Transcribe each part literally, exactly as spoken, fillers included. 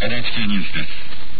エヌエイチケー ニュースです。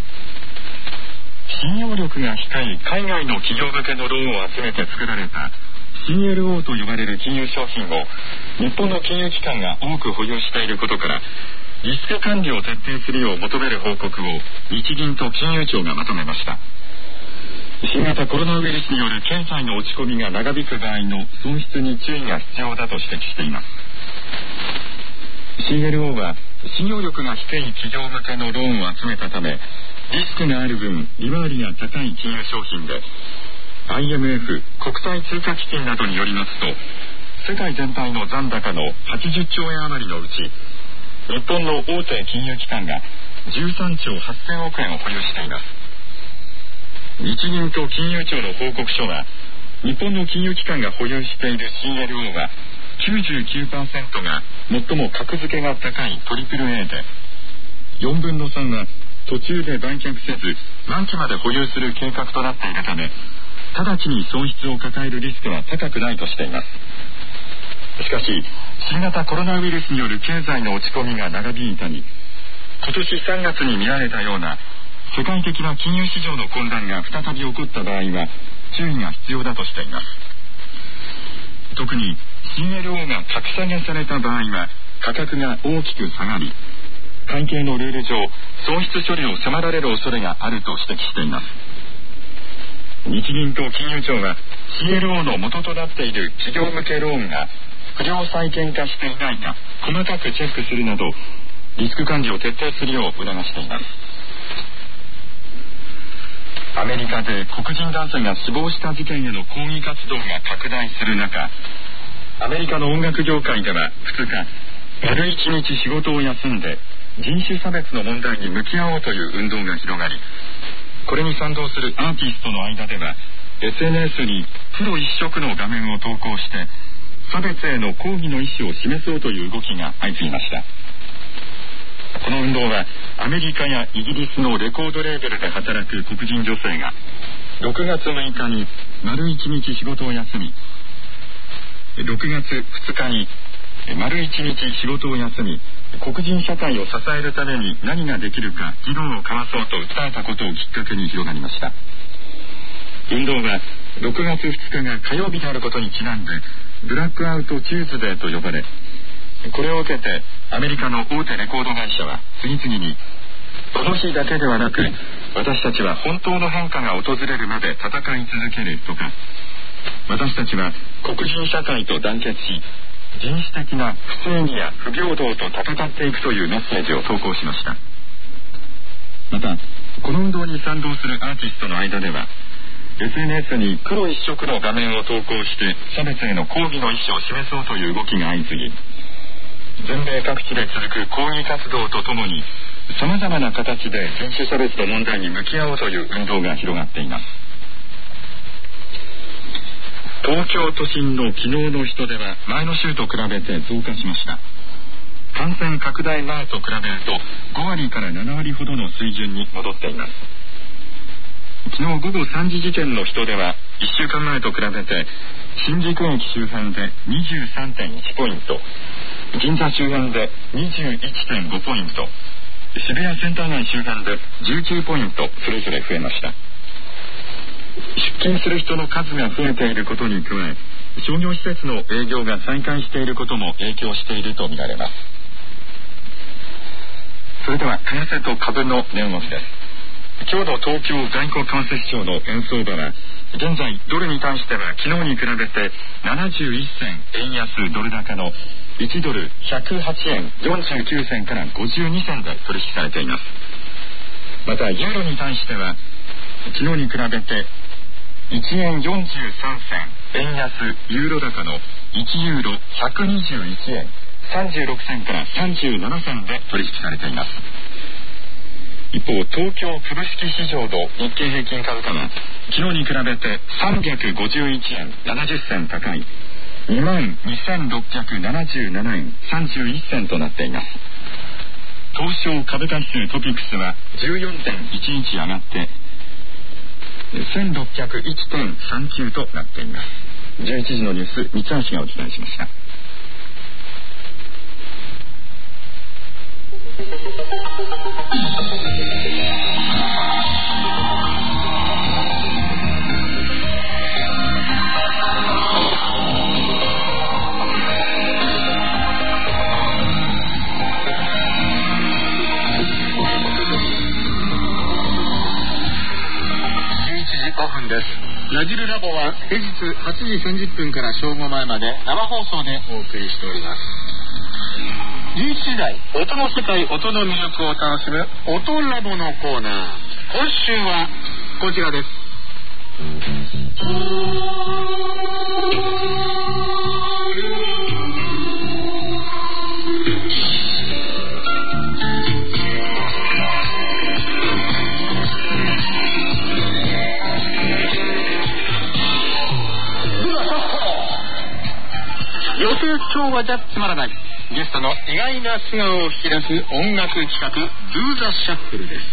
信用力が低い海外の企業向けのローンを集めて作られた シーエルオー と呼ばれる金融商品を日本の金融機関が多く保有していることから、リスク管理を徹底するよう求める報告を日銀と金融庁がまとめました。新型コロナウイルスによる経済の落ち込みが長引く場合の損失に注意が必要だと指摘しています。 シーエルオー は信用力が低い企業向けのローンを集めたため、リスクがある分利回りが高い金融商品で、 アイエムエフ 国際通貨基金などによりますと、世界全体の残高のはちじゅっちょうえん余りのうち、日本の大手金融機関がじゅうさんちょうはっせんおくえんを保有しています。日銀と金融庁の報告書は、日本の金融機関が保有している シーエルオー は きゅうじゅうきゅうパーセント が最も格付けが高い トリプルエー で、よんぶんのさんは途中で売却せず満期まで保有する計画となっているため、直ちに損失を抱えるリスクは高くないとしています。しかし、新型コロナウイルスによる経済の落ち込みが長引いたり、今年さんがつに見られたような世界的な金融市場の混乱が再び起こった場合は注意が必要だとしています。特に シーエルオー が格下げされた場合は価格が大きく下がり、会計のルール上損失処理を迫られる恐れがあると指摘しています。日銀と金融庁は シーエルオー の元となっている企業向けローンが不良債権化していないか細かくチェックするなど、リスク管理を徹底するよう促しています。アメリカで黒人男性が死亡した事件への抗議活動が拡大する中、アメリカの音楽業界ではふつか、丸一日仕事を休んで人種差別の問題に向き合おうという運動が広がり、これに賛同するアーティストの間では エスエヌエス に黒一色の画面を投稿して差別への抗議の意思を示そうという動きが相次ぎました。この運動はアメリカやイギリスのレコードレーベルで働く黒人女性がろくがつむいかに丸一日仕事を休み、ろくがつふつかに丸一日仕事を休み、黒人社会を支えるために何ができるか議論を交わそうと訴えたことをきっかけに広がりました。運動はろくがつふつかが火曜日であることにちなんでブラックアウトチューズデーと呼ばれ、これを受けてアメリカの大手レコード会社は次々に、この日だけではなく私たちは本当の変化が訪れるまで戦い続けるとか、私たちは黒人社会と団結し人種的な不正義や不平等と戦っていくというメッセージを投稿しました。またこの運動に賛同するアーティストの間では エスエヌエス に黒一色の画面を投稿して差別への抗議の意思を示そうという動きが相次ぎ、全米各地で続く抗議活動とともに様々な形で人種差別の問題に向き合おうという運動が広がっています。東京都心の昨日の人出は前の週と比べて増加しました。感染拡大前と比べるとごわりからななわりほどの水準に戻っています。昨日ごごさんじ時点の人出はいっしゅうかんまえと比べて新宿駅周辺で にじゅうさんてんいちポイント、銀座周辺で にじゅういってんごポイント、渋谷センター街周辺でじゅうきゅうポイントそれぞれ増えました。出勤する人の数が増えていることに加え、商業施設の営業が再開していることも影響しているとみられます。それでは為替と株の値動きです。今日の東京外国為替市場の円相場は、現在ドルに対しては昨日に比べてななじゅういっせん円安ドル高のいちドルひゃくはちえんよんじゅうきゅうせんからごじゅうにせんで取引されています。またユーロに対しては昨日に比べていちえんよんじゅうさんせん円安ユーロ高のいちユーロひゃくにじゅういちえんさんじゅうろくせんからさんじゅうななせんで取引されています。一方、東京株式市場の日経平均株価は昨日に比べてさんびゃくごじゅういちえんななじゅっせん高い にまんにせんろっぴゃくななじゅうななえんさんじゅういっせんとなっています。東証株価指数トピックスは じゅうよんてんいちいち上がってせんろっぴゃくいちてんさんきゅうとなっています。じゅういちじのニュース、三橋がお伝えしました。 ラジルラボは平日はちじさんじゅっぷんから正午前まで生放送でお送りしております。じゅういちじ台、音の世界、音の魅力を楽しむ音ラボのコーナー。今週はこちらです。予定調和じゃつまらないゲストの意外な素顔を引き出す音楽企画 Do the Shuffle です。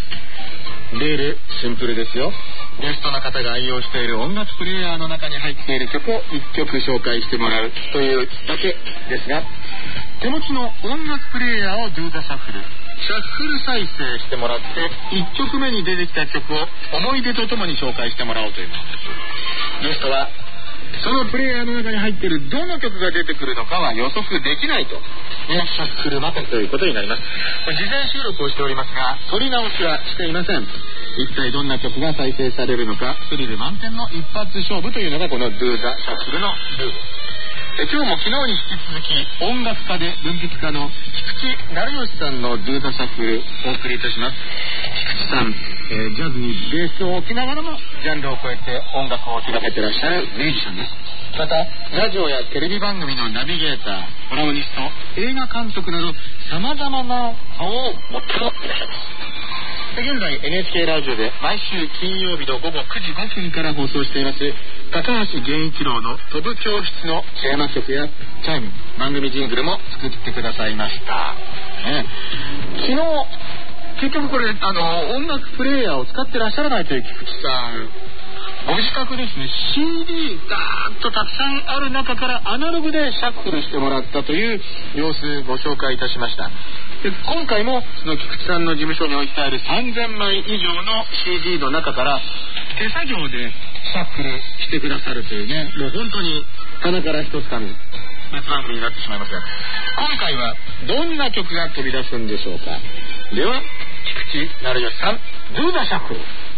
レールシンプルですよ。ゲストの方が愛用している音楽プレイヤーの中に入っている曲をいっきょく紹介してもらうというだけですが、手持ちの音楽プレイヤーを Do the Shuffle シャッフル再生してもらっていっきょくめに出てきた曲を思い出とともに紹介してもらおうというものです。ゲストはそのプレイヤーの中に入っているどの曲が出てくるのかは予測できないと、ね、シャッフルまたということになります。事前収録をしておりますが撮り直しはしていません。一体どんな曲が再生されるのか、スリル満点の一発勝負というのがこの Do the Shuffle のルール。え今日も昨日に引き続き音楽家で文筆家の菊池成吉さんの Do the Shuffle をお送りいたします。菊池さん、えー、ジャズにベースを置きながらもジャンルを超えて音楽を手掛けてらっしゃるミュージシャンです。またラジオやテレビ番組のナビゲーター、コラムニスト、映画監督などさまざまな顔を持っていらっしゃいます。現在 エヌエイチケー ラジオで毎週金曜日の午後くじごふんから放送しています高橋源一郎の飛ぶ教室のテーマ曲やチャイム、番組ジングルも作ってくださいました、ね、昨日結局これあの音楽プレイヤーを使ってらっしゃらないという菊池さんご自覚ですね。 シーディー ダーッとたくさんある中からアナログでシャッフルしてもらったという様子ご紹介いたしました。で今回もその菊池さんの事務所に置いてあるさんぜんまい以上の シーディー の中から手作業でシャッフルしてくださるというね、もう本当に棚から一つかみ別番組になってしまいますが、今回はどんな曲が飛び出すんでしょうか。では菊池成吉さん Do the Shuffle。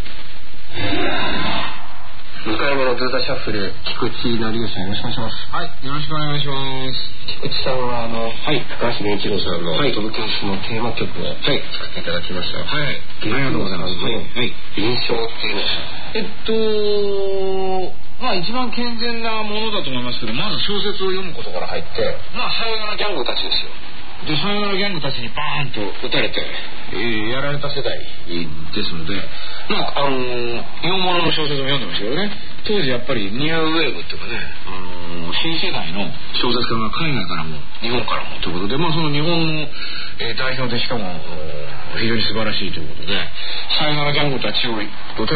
にかいめの Do the Shuffle、 菊池成吉さんよろしくお願いします。はい、よろしくお願いします。菊池さんはあの、はい、高橋源一郎さんの飛ぶ教室のテーマ曲を、はい、作っていただきました。はい、ありがとうございます。はい、はい、印象っていうのはえっとまあ一番健全なものだと思いますけど、まず小説を読むことから入って、まあさよならギャングたちですよ。でさよならギャングたちにバーンと撃たれて、えー、やられた世代ですので、まああのー、日本物の小説も読んでましたけどね、当時やっぱりニューウェーブっていうかね、あのー、新世代の小説家が海外からも日本からもということで、まあその日本の、えー、代表でしかも非常に素晴らしいということで、さよならギャングたちをとにかく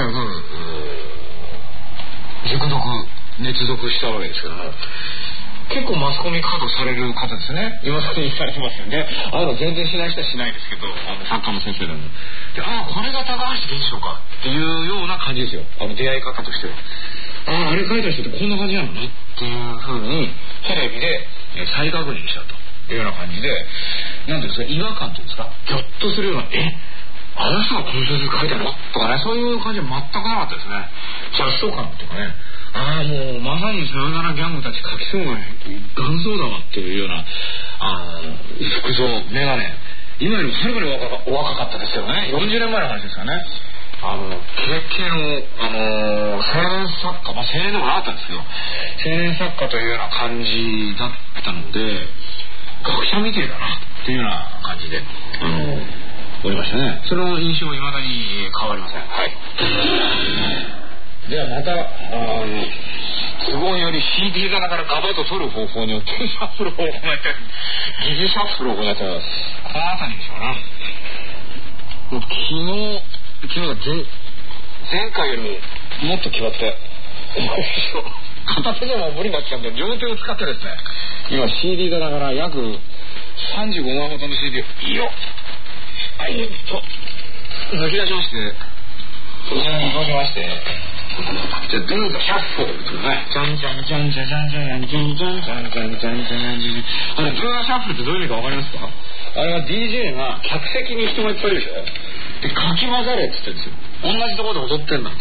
熟読熱読したわけですけども、結構マスコミ稼働される方ですね。今さにされてますよね。あの全然しない人はしないですけど、あの作家の先生でもで、ああこれが高橋源一郎かっていうような感じですよ。あの出会い方としては、あああれ書いた人ってこんな感じなのねっていうふうにテレビで再確認したというような感じで、なんですか、違和感というんですか、ギョッとするような、えあの人がこの小説書いたのとかね、そういう感じは全くなかったですね。雑草感とかね、ああもうまさにさよならギャングたち書きそうな元祖だわっていうようなあの服装、メガネ、今よりもはるかにお若かったですよね。よんじゅうねんまえの話ですよね。あの経験をあの青年作家、まあ青年でもなかったんですけど青年作家というような感じだったので、学者みてえだなっていうような感じであのおりましたね。その印象は未だに変わりません。はい。ではまたあ都合により シーディー 棚からガバッと取る方法によってシャッフルを行って疑似シャッフルを行ってこの辺りでしょうな。もう昨日昨日は 前, 前回よりももっと決まって片手でも無理になっちゃうんで両手を使ってですね、今 シーディー 棚から約さんじゅうごまんほどの シーディー をいいよはいと抜き出しまして、こちらに動きまして、じゃあ Do the Shuffle ですよね。じゃんじゃんじゃんじゃんじゃんじゃんじゃんじゃんじゃんじゃんじゃんじゃんじゃんじゃん。あれ Do the Shuffle ってどういう意味かわかりますか？あれは ディージェー が客席に人がいっぱいいるでしょ。でかき混ざれって言ってるんですよ。同じところで踊ってんだっつって。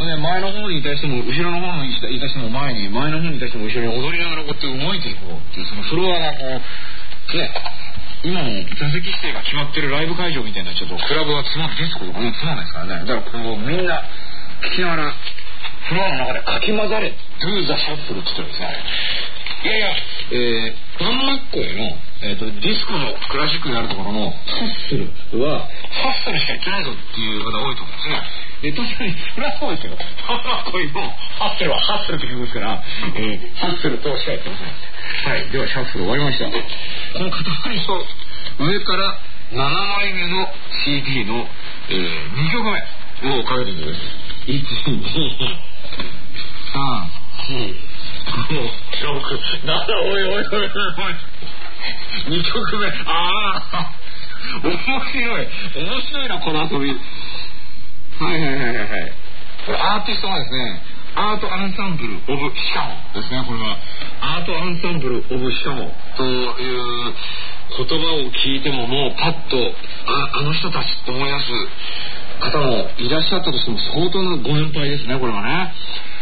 で前の方にいた人も後ろの方にいた人も前に、前の方にいた人も後ろに踊りながらこうやって動いていこうっていう、そのフロアがこうね、今の座席指定が決まってるライブ会場みたいな、ちょっとクラブはつまんでディスコとかもつまんないですからね。だからこうみんな聞きながらフロアの中でかき混ざれ Do the Shuffle って言ってるんですね。いやいや、えー、ガンマッコへの、えー、とディスコのクラシックであるところのハッスルはハッスルしか言ってないぞっていう方多いと思うんですね。で確かにそれはそうですよ。ガンマッコへのハッスルはハッスルって曲ですから、えー、ハッスルとしか言ってません。はい、ではシャッフル終わりました。この塊と上からななまいめの シーディー の、えー、にきょくめをかけていきます。いち、に、さん、よん、ご、ろく、なな、おいおいおいおいおい、にきょくめ、ああ面白い面白いなこの遊び。はいはいはいはいはい。これアーティストがですね、アートアンサンブルオブシカゴですね。これはアートアンサンブルオブシカゴという言葉を聞いてももうパッと あ, あの人たちと思い出す方もいらっしゃったとしても相当なご年配ですね、これはね。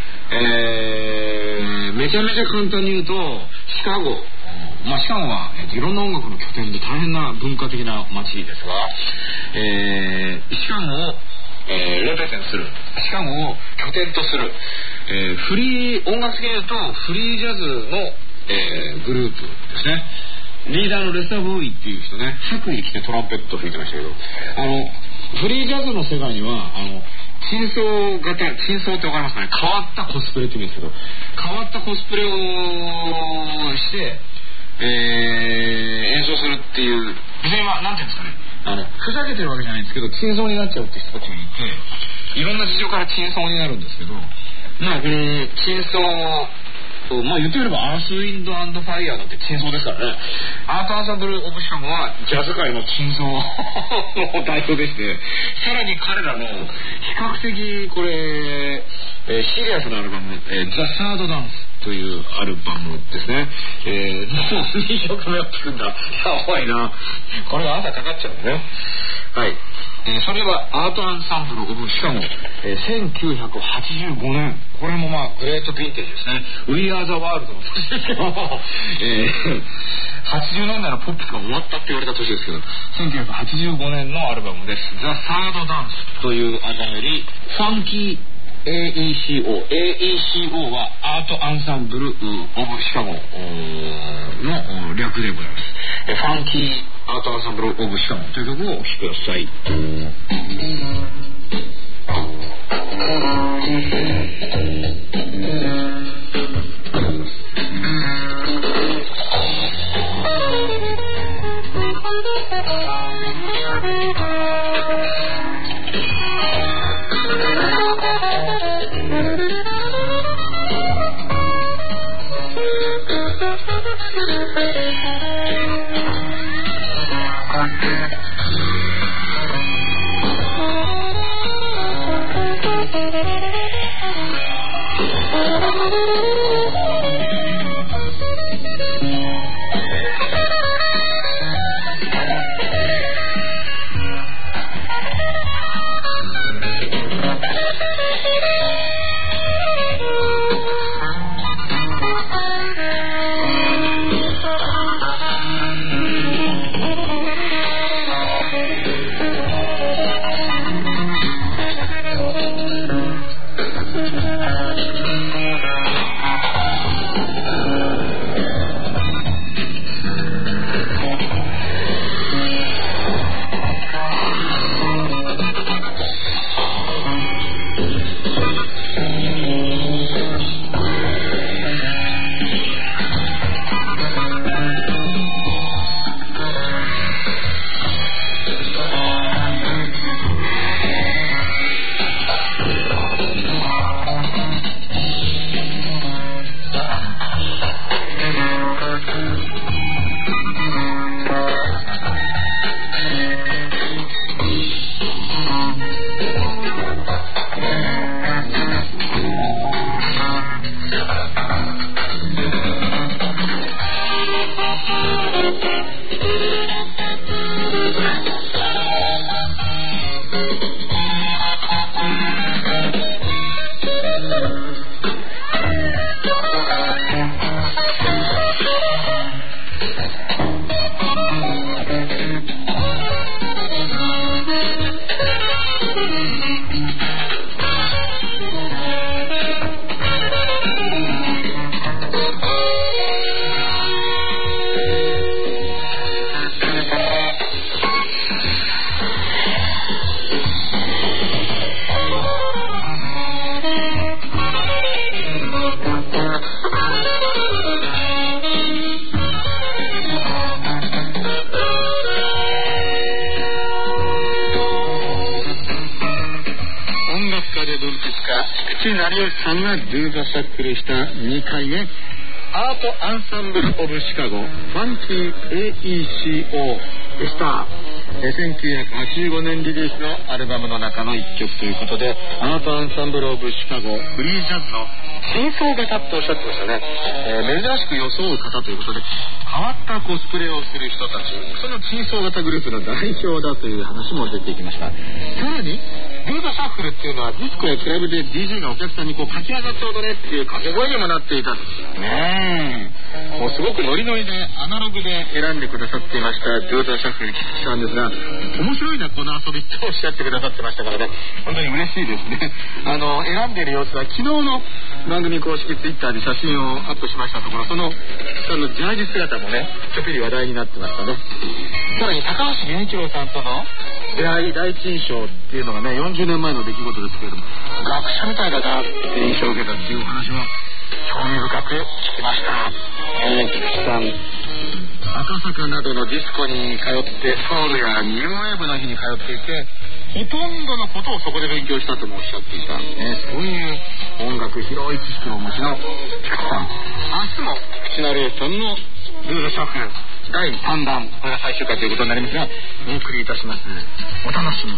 えー、めちゃめちゃ簡単に言うとシカゴ、まあ、シカゴは、えー、いろんな音楽の拠点で大変な文化的な街ですが、えー、シカゴを、えー、レペゼンする、シカゴを拠点とする、えー、フリー音楽的に言うとフリージャズの、えー、グループですね。リーダーのレスター・ボーイっていう人ね、白衣着てトランペット吹いてましたけど、あのフリージャズの世界にはあの珍相型、珍相ってわかりますかね。変わったコスプレって言うんですけど、変わったコスプレをして、えー、演奏するっていう、別にまあなんていうんですかね、あのふざけてるわけじゃないんですけど、珍相になっちゃうって人たちがいて、いろんな事情から珍相になるんですけど、まあこの珍相、まあ言ってみればアースウィンド&ファイヤーだって珍相ですからね。アートアンサンブルオブシカゴはジャズ界の珍相の代表でして、さらに彼らの比較的これ、えー、シリアスなアルバム、えー、ザ・サードダンスというアルバムですね。えー、もうにきょくめやってるんだ。やばいな。これが朝かかっちゃうんだね。はい。えー、それはアートアンサンブルオブシカゴ、えー、せんきゅうひゃくはちじゅうごねん、これもまあグレートヴィンテージですね。We Are the World の年ですけど、えー、はちじゅうねんだいのポップスが終わったって言われた年ですけど、せんきゅうひゃくはちじゅうごねんのアルバムです。The Third Dance というアルバムよりファンキー エーイーシーオー エーイーシーオー はアートアンサンブルオブシカゴの略でございます。ファンキーアートアンサンブルオブシカゴという曲をお聴きください。 で文筆家菊池成吉さんがドゥ・ザ・シャッフルしたにかいめ、アートアンサンブル・オブ・シカゴファンキー エーイーシーオー でした。せんきゅうひゃくはちじゅうごねんリリースのアルバムの中のいっきょくということで、アートアンサンブル・オブ・シカゴフリージャズの真相型とおっしゃってましたね。えー、珍しく装う方ということで、変わったコスプレをする人たち、その真相型グループの代表だという話も出てきました。さらにドゥ・ザ・シャッフルっていうのはディスコやクラブで ディージェー がお客さんにこう駆け上がって踊れっていう掛け声にもなっていたんですね。もうすごくノリノリでアナログで選んでくださっていましたドゥ・ザ・シャッフル菊池さんですが、面白いなこの遊びっておっしゃってくださってましたからね、本当に嬉しいですね。あの選んでいる様子は昨日の番組公式ツイッターで写真をアップしましたところ、そのそのジャージ姿もねちょっぴり話題になってましたね。さらに高橋源一郎さんとの出会い第一印象っていうのがねよんじゅうねんまえの出来事ですけれども、学者みたいだなって印象を受けたっていうお話は興味深く聞きました。えー、菊池さん赤坂などのディスコに通ってソウルやニューウェーブの日に通っていて、ほとんどのことをそこで勉強したともおっしゃっていた、ね、そういう音楽広い知識をお持ちの菊池さん、明日も菊池成吉さんのドゥ・ザ・シャッフルだいさんだん、これが最終回ということになりますがお送りいたします。お楽しみに。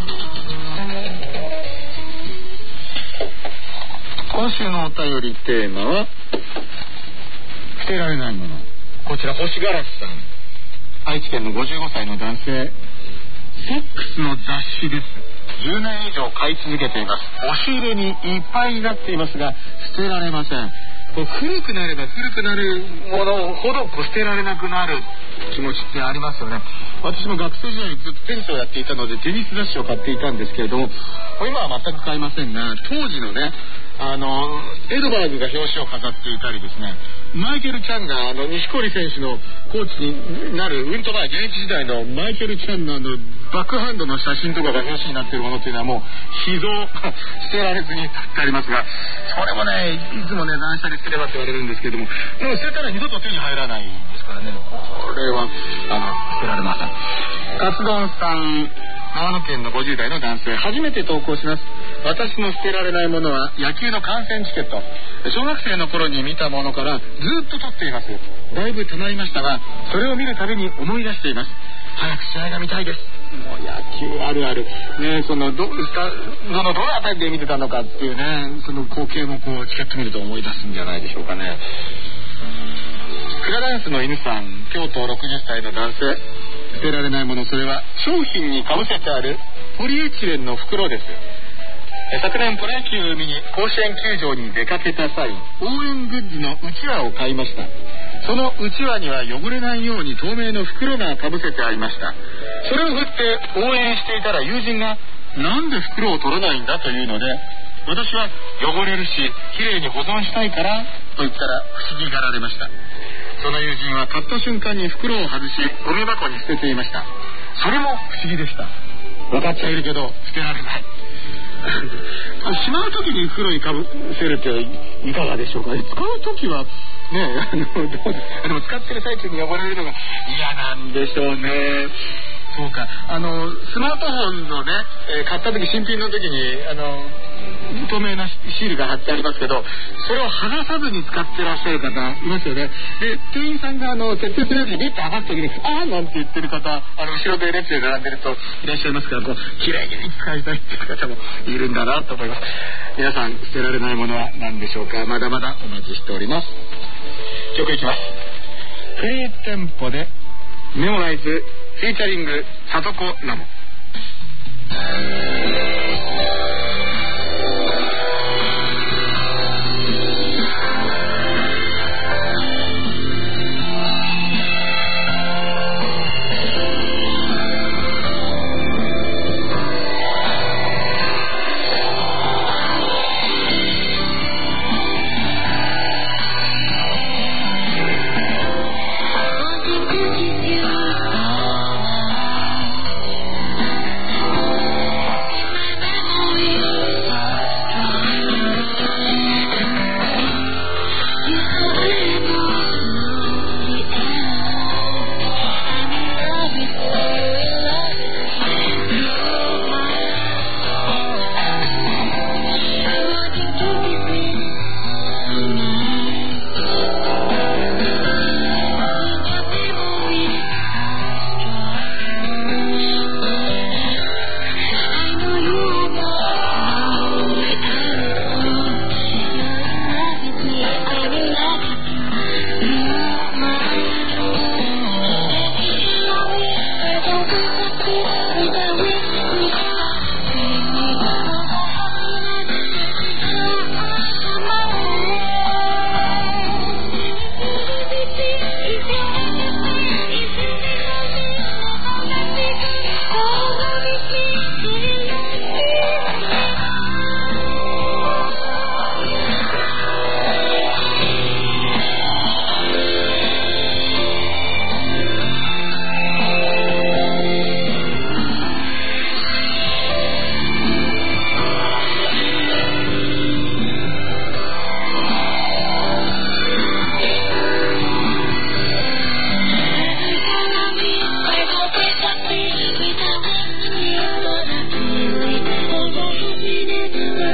今週のお便りテーマは捨てられないもの。こちら星ガラスさん、愛知県のごじゅうごさいの男性、セックスの雑誌です。じゅうねん以上買い続けています。押し入れにいっぱいになっていますが捨てられません。こう古くなれば古くなるものほどこう捨てられなくなる気持ちってありますよね。私も学生時代にずっとテニスをやっていたのでテニス雑誌を買っていたんですけれども、今は全く買いませんが、当時のねあのエドバーグが表紙を飾っていたりですね、マイケル・チャンがあの錦織選手のコーチになるうんと前現役時代のマイケル・チャンのあのバックハンドの写真とかが表紙になっているものっていうのはもう秘蔵捨てられずに立ってありますが、それもねいつもね断捨離すればって言われるんですけれども、もう捨てたら二度と手に入らないですからね、これはあの捨てられません。カツ丼さん、長野県のごじゅうだいの男性、初めて投稿します。私の捨てられないものは野球の観戦チケット。小学生の頃に見たものからずっと取っています。だいぶ溜まりましたが、それを見るたびに思い出しています。早く試合が見たいです。もう野球あるあるね、そのどどのどのあたりで見てたのかっていうね、その光景もこうチケット見ると思い出すんじゃないでしょうかね。フラダンスの犬さん、京都ろくじゅっさいの男性、捨てられないもの、それは商品にかぶせてあるポリエチレンの袋です。昨年プロ野球を見に甲子園球場に出かけた際、応援グッズのうちわを買いました。そのうちわには汚れないように透明の袋がかぶせてありました。それを振って応援していたら友人が、なんで袋を取らないんだというので、私は汚れるしきれいに保存したいからと言ったら不思議がられました。その友人は買った瞬間に袋を外しゴミ箱に捨てていました。それも不思議でした。分かっちゃいるけど捨てられない。しまう時に袋にかぶせるっていかがでしょうか。使う時はね、あのどうですでも使ってる最中に汚れるのが嫌なんでしょうね。そうか、あのスマートフォンのね、えー、買った時新品の時にあの透明なシールが貼ってありますけど、それを剥がさずに使ってらっしゃる方いますよね。で店員さんがあの設定する時にビッと剥がす時にあーなんて言ってる方、あの後ろで列で並んでるといらっしゃいますから、こう綺麗に使いたいっていう方もいるんだなと思います。皆さん捨てられないものは何でしょうか。まだまだお待ちしております。曲いきます。フリーテンポでメモライズフィーチャリングさとこラボ。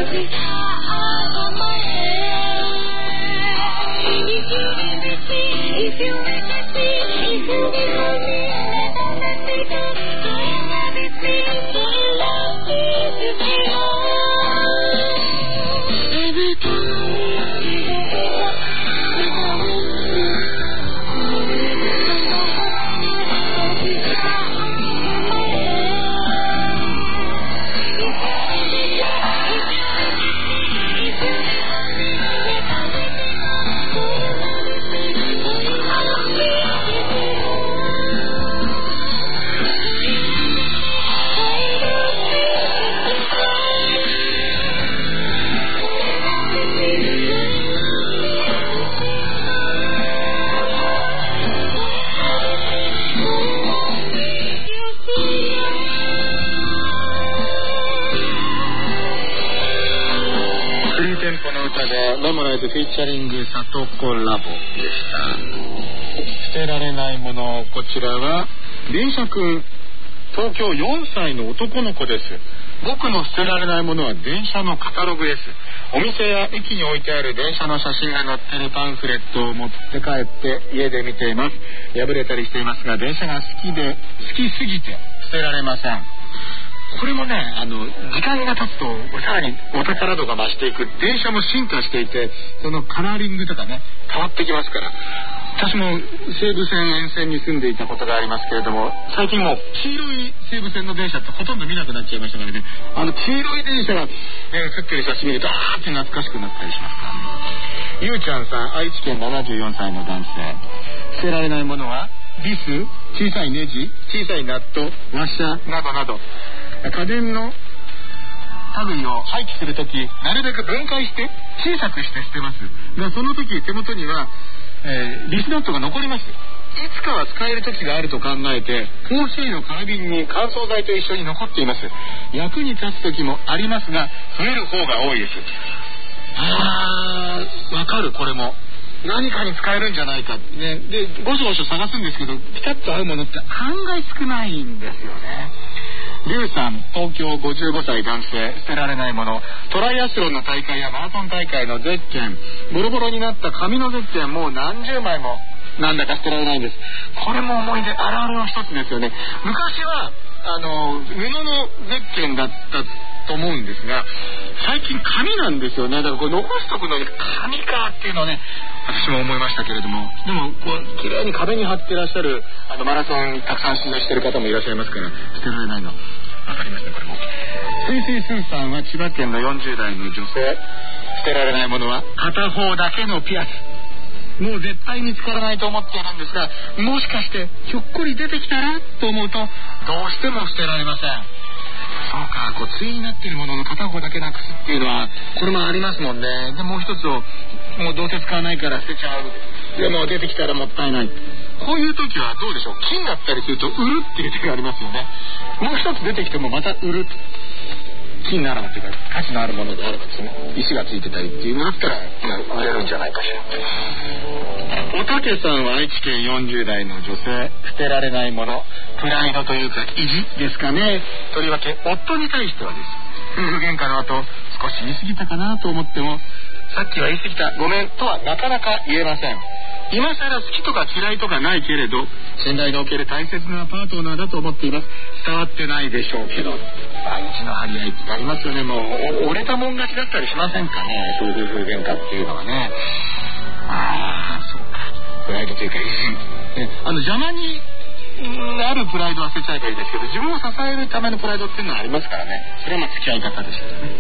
フィーチャリングサトコラボでした。捨てられないもの、こちらは電車くん、東京よんさいの男の子です。僕の捨てられないものは電車のカタログです。お店や駅に置いてある電車の写真が載っているパンフレットを持って帰って家で見ています。破れたりしていますが、電車が好きで好きすぎて捨てられません。これもね、あの時間が経つとさらにお宝度が増していく。電車も進化していて、そのカラーリングとかね変わってきますから。私も西武線沿線に住んでいたことがありますけれども、最近もう黄色い西武線の電車ってほとんど見なくなっちゃいましたからね。あの黄色い電車が、ね、写ってる写真見るとあーって懐かしくなったりしますからね。ゆうちゃんさん、愛知県ななじゅうよんさいの男性。捨てられないものはビス、小さいネジ、小さいナット、ワッシャーなどなど、家電の類を廃棄するとき、なるべく分解して小さくして捨てますが、その時手元には、えー、リスナットが残ります。いつかは使える時があると考えて、コーヒーの空瓶に乾燥剤と一緒に残っています。役に立つ時もありますが、増える方が多いです。あー、わかる。これも何かに使えるんじゃないか、ね、でごしょごしょ探すんですけど、ピタッと合うものって案外少ないんですよね。リュウさん、東京ごじゅうごさい男性。捨てられないもの、トライアスロンの大会やマラソン大会のゼッケン、ボロボロになった紙のゼッケン、もう何十枚もなんだか捨てられないんです。これも思い出あるあるの一つですよね。昔はあの布のゼッケンだったと思うんですが、最近紙なんですよね。だからこれ残しとくのに紙かっていうのはね、私も思いましたけれども、でもこう綺麗に壁に貼ってらっしゃるあのマラソンたくさん取材してる方もいらっしゃいますから、捨てられないの分かりました。これもスイスイスーさんは千葉県のよんじゅうだいの女性。捨てられないものは片方だけのピアス。もう絶対見つからないと思っているんですが、もしかしてひょっこり出てきたらと思うと、どうしても捨てられません。そうか、こう対になっているものの片方だけなくすっていうのはこれもありますもんね。でもう一つをもうどうせ使わないから捨てちゃう。でも出てきたらもったいない。こういう時はどうでしょう。金だったりすると売るっていう手がありますよね。もう一つ出てきてもまた売る。金ならばっていうか価値のあるものであればですね、石がついてたりっていうのだったら売れるんじゃないかしら。おたけさんは愛知県よんじゅうだいの女性。捨てられないもの、プライドというか意地ですかね。とりわけ夫に対してはです。夫婦喧嘩の後、少し言い過ぎたかなと思っても、さっきは言い過ぎた、ごめんとはなかなか言えません。今更好きとか嫌いとかないけれど、信頼のおける大切なパートナーだと思っています。伝わってないでしょうけど、愛知の張り合いってありますよね。もう折れたもん勝ちだったりしませんかね、そういう夫婦喧嘩っていうのはね。ああ、そうか、プライドというか意地、ね、あの邪魔にあるプライドは捨てちゃえばいいですけど、自分を支えるためのプライドっていうのはありますからね。それはまあ付き合い方ですよね。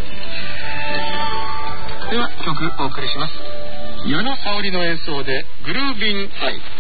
では曲お送りします。矢野沙織の演奏でグルービンハイ。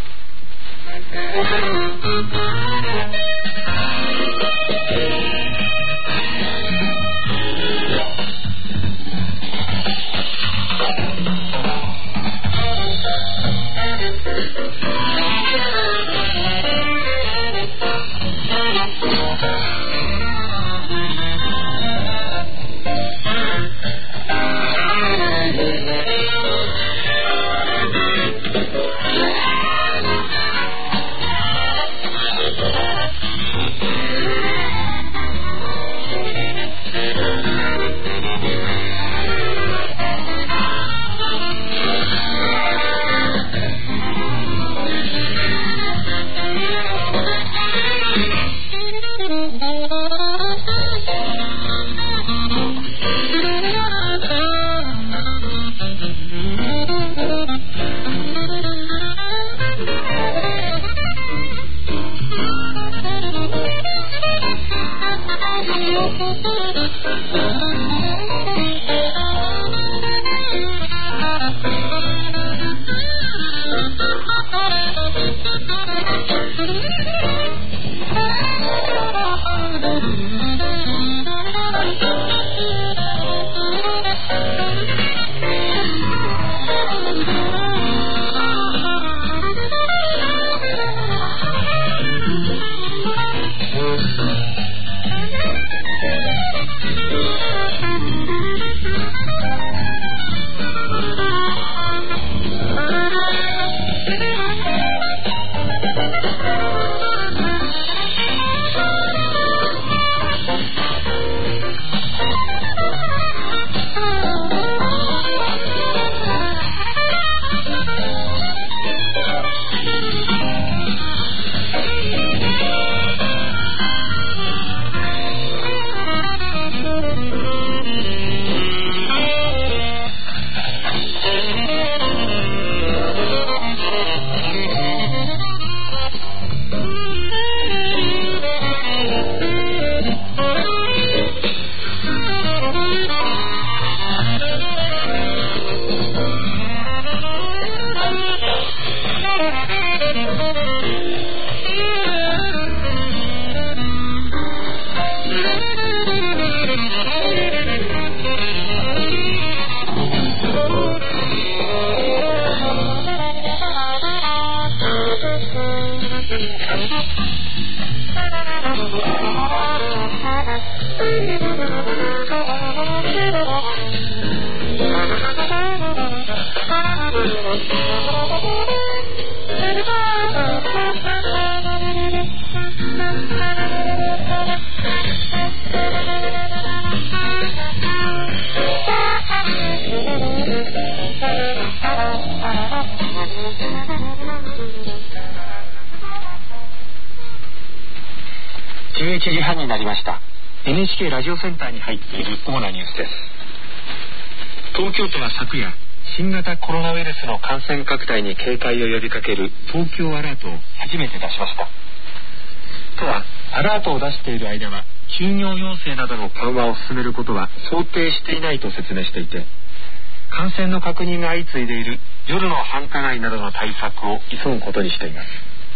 じゅういちじはんになりました。 エヌエイチケー ラジオセンターに入っている主なニュースです。東京都は昨夜、新型コロナウイルスの感染拡大に警戒を呼びかける東京アラートを初めて出しました。都はアラートを出している間は休業要請などの緩和を進めることは想定していないと説明していて、感染の確認が相次いでいる夜の繁華街などの対策を急ぐことにしています。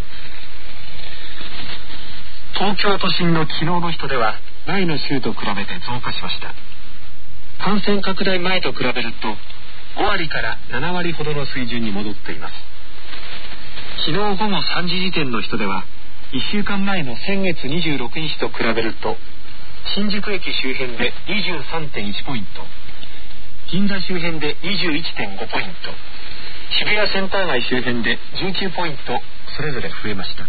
東京都心の昨日の人出は前の週と比べて増加しました。感染拡大前と比べるとごわりからななわりほどの水準に戻っています。昨日ごごさんじ時点の人出はいっしゅうかんまえの先月にじゅうろくにちと比べると、新宿駅周辺で にじゅうさんてんいちポイント、銀座周辺で にじゅういってんごポイント、渋谷センター街周辺でじゅうきゅうポイントそれぞれ増えました。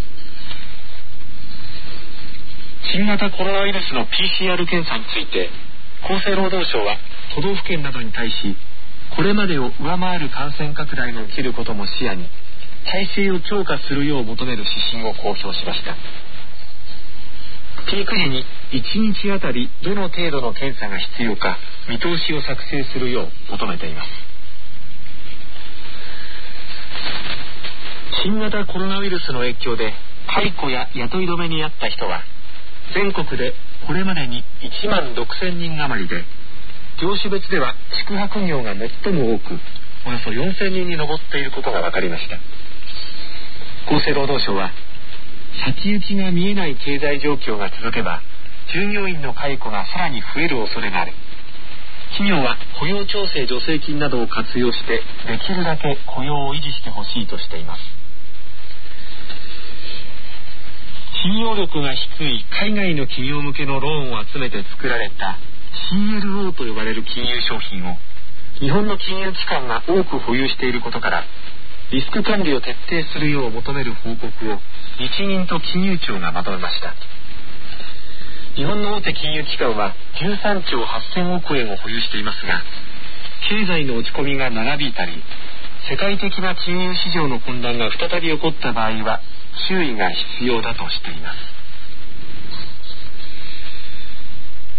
新型コロナウイルスの ピーシーアール 検査について、厚生労働省は都道府県などに対し、これまでを上回る感染拡大が起きることも視野に体制を強化するよう求める指針を公表しました。ピーク時にいちにちあたりどの程度の検査が必要か見通しを作成するよう求めています。新型コロナウイルスの影響で解雇や雇い止めにあった人は全国でこれまでにいちまんろくせんにん余りで、業種別では宿泊業が最も多く、およそよんせんにんに上っていることが分かりました。厚生労働省は、先行きが見えない経済状況が続けば従業員の解雇がさらに増える恐れがある。企業は雇用調整助成金などを活用してできるだけ雇用を維持してほしいとしています。信用力が低い海外の企業向けのローンを集めて作られた シーエルオー と呼ばれる金融商品を日本の金融機関が多く保有していることから、リスク管理を徹底するよう求める報告を日銀と金融庁がまとめました。日本の大手金融機関はじゅうさんちょうはっせんおくえんを保有していますが、経済の落ち込みが長引いたり世界的な金融市場の混乱が再び起こった場合は注意が必要だとしています。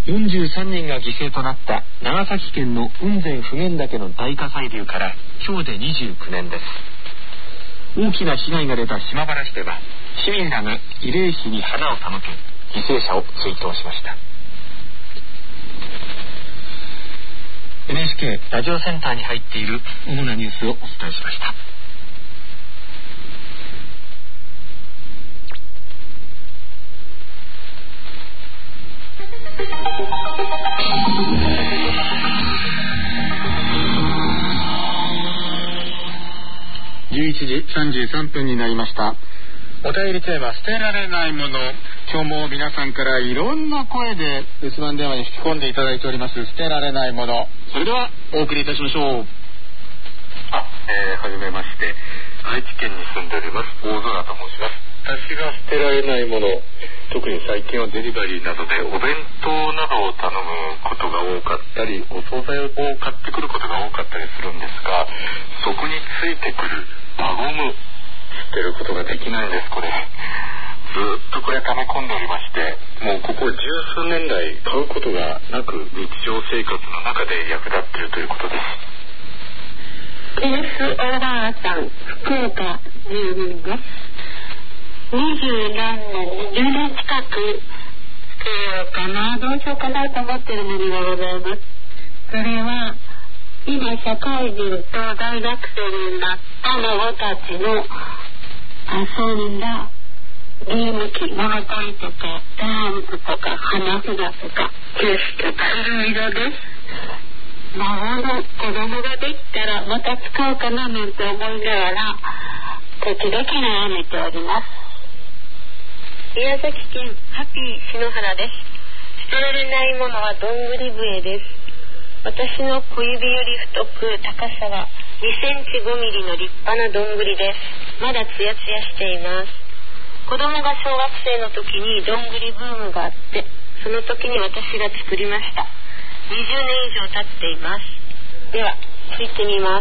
よんじゅうさんにんが犠牲となった長崎県の雲仙普賢岳の大火砕流から今日でにじゅうきゅうねんです。大きな被害が出た島原市では市民らが慰霊碑に花を手向け犠牲者を追悼しました。 エヌエイチケー ラジオセンターに入っている主なニュースをお伝えしました。じゅういちじさんじゅうさんぷんになりました。お便りテーマ、捨てられないもの。今日も皆さんからいろんな声で留守番電話に引き込んでいただいております捨てられないもの。それではお送りいたしましょう。 あ、えー、はじめまして、愛知県に住んでおります大空と申します。私が捨てられないもの、特に最近はデリバリーなどでお弁当などを頼むことが多かったり、お惣菜を買ってくることが多かったりするんですが、そこについてくる輪ゴム、捨てることができないんです。これずっとこれ溜め込んでおりまして、もうここ十数年来買うことがなく日常生活の中で役立っているということです。 ケースおばあさん、福岡住民です。にじゅうなんねん、にじゅうねん近く捨てようかな、どうしようかなと思っているものがございます。それは今社会人と大学生になった孫たちの遊んだゲーム機、モノポリとかダーツとか花札とかチェスとかいろいろです。孫の子供ができたらまた使おうかななんて思いながら時々悩めております。宮崎県ハッピー篠原です。 捨てられないものはどんぐり笛です。私の小指より太く、高さはにセンチごミリの立派などんぐりです。まだツヤツヤしています。子供が小学生の時にどんぐりブームがあって、その時に私が作りました。にじゅうねん以上経っています。では吹いてみます。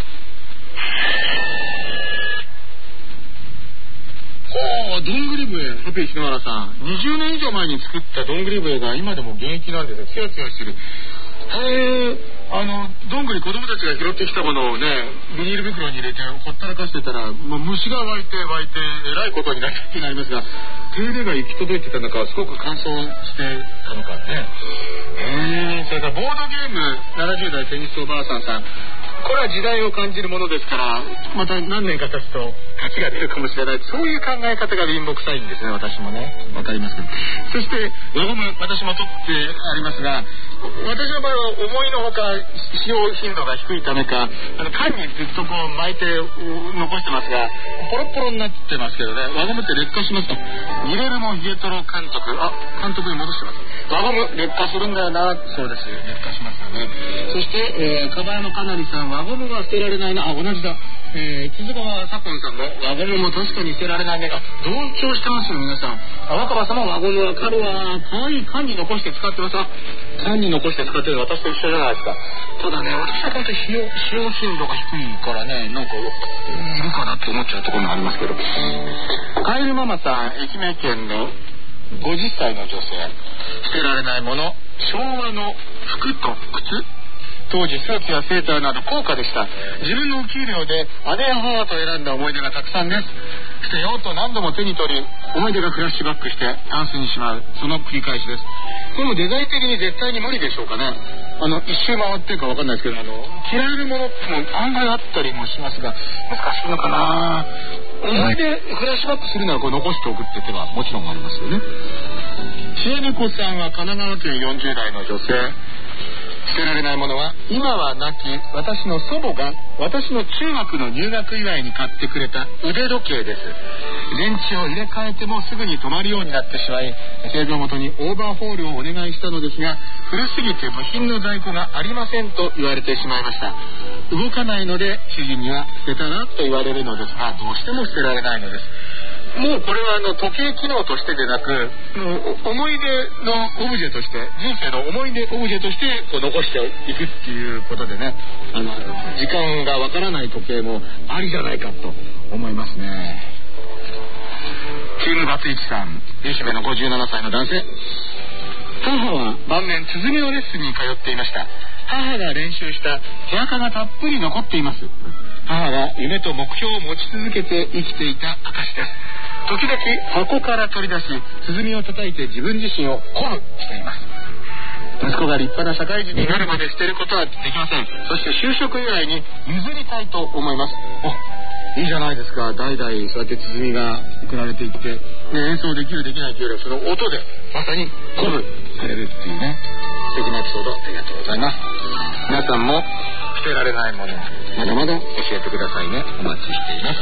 ほう、どんぐり笛、ハピー篠原さん、にじゅうねん以上前に作ったどんぐり笛が今でも現役なんですよ。ツヤツヤしてる。へえ、あのどんぐり子供たちが拾ってきたものをね、ビニール袋に入れてほったらかしてたら、もう虫が湧いて湧いてえらいことになってなりますが、手入れが行き届いてたのか、すごく乾燥してたのかね。へえ、それからボードゲーム、ななじゅう代テニスおばあさんさん、これは時代を感じるものですから、また何年か経つと価値が出るかもしれない、そういう考え方が貧乏臭いんですね。私もね、わかりますけど。そして輪ゴム、私も取ってありますが、私の場合は思いのほか使用頻度が低いためか、あの缶にずっとこう巻いて残してますが、ポロポロになってますけどね。輪ゴムって劣化しますか。ギレルモ・ヒゲトロ監督、あ、監督に戻してます。輪ゴム劣化するんだよな。そうです、劣化しますよね。そして、えー、かばやのかなりさん、輪ゴムが捨てられないな。あ、同じだ。えー、木津川左近さんも輪ゴムも確かに捨てられないね。あ、同調してますよ皆さん。あ、若葉さんも輪ゴムわかるわ。かわいい缶に残して使ってます。あ、缶に残して使ってるの私と一緒じゃないですか。ただね、私は本当に使用、使用頻度が低いからね、なんかいるかなって思っちゃうところもありますけど。カエルママさん、愛媛県のごじゅっさいの女性、捨てられないもの、昭和の服と靴。当時スーツやセーターなど高価でした。自分のお給料で姉や母と選んだ思い出がたくさんです。捨てようと何度も手に取り、思い出がフラッシュバックしてタンスにしまう、その繰り返しです。これもデザイン的に絶対に無理でしょうかね。あの一周回ってるか分かんないですけど、あの着られるものも案外あったりもしますが、難しいのかな。思い出フラッシュバックするならこれ残しておくって手はもちろんありますよね。知恵猫さんは神奈川県よんじゅう代の女性、捨てられないものは今は亡き私の祖母が私の中学の入学祝いに買ってくれた腕時計です。電池を入れ替えてもすぐに止まるようになってしまい、製造元にオーバーホールをお願いしたのですが、古すぎて部品の在庫がありませんと言われてしまいました。動かないので主人には捨てたなと言われるのですが、どうしても捨てられないのです。もうこれはあの時計機能としてでなく、もう思い出のオブジェとして、人生の思い出オブジェとしてこう残していくっていうことでね、あの時間がわからない時計もありじゃないかと思いますね。チームバツイチさん、愛媛のごじゅうななさいの男性、母は晩年鼓のレッスンに通っていました。母が練習した手垢がたっぷり残っています。母が夢と目標を持ち続けて生きていた証です。時々箱から取り出し、鼓を叩いて自分自身を鼓舞しています。息子が立派な社会人になるまで捨てることはできません。そして就職以外に譲りたいと思います。お、いいじゃないですか。代々そうやって鼓が送られていって、ね、演奏できるできないというよりはその音でまさに鼓舞されるっていうね、素敵なエピソードありがとうございます。皆さんも捨てられないもの、まだまだ教えてくださいね。お待ちしています。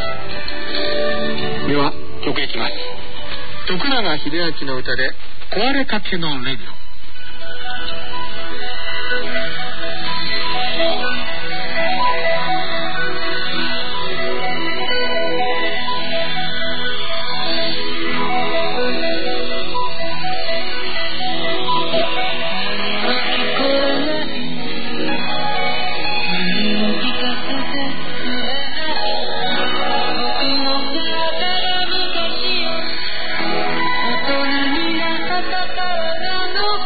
では曲いきます。徳永英明の歌で壊れかけのレディオ。 大人になった宝の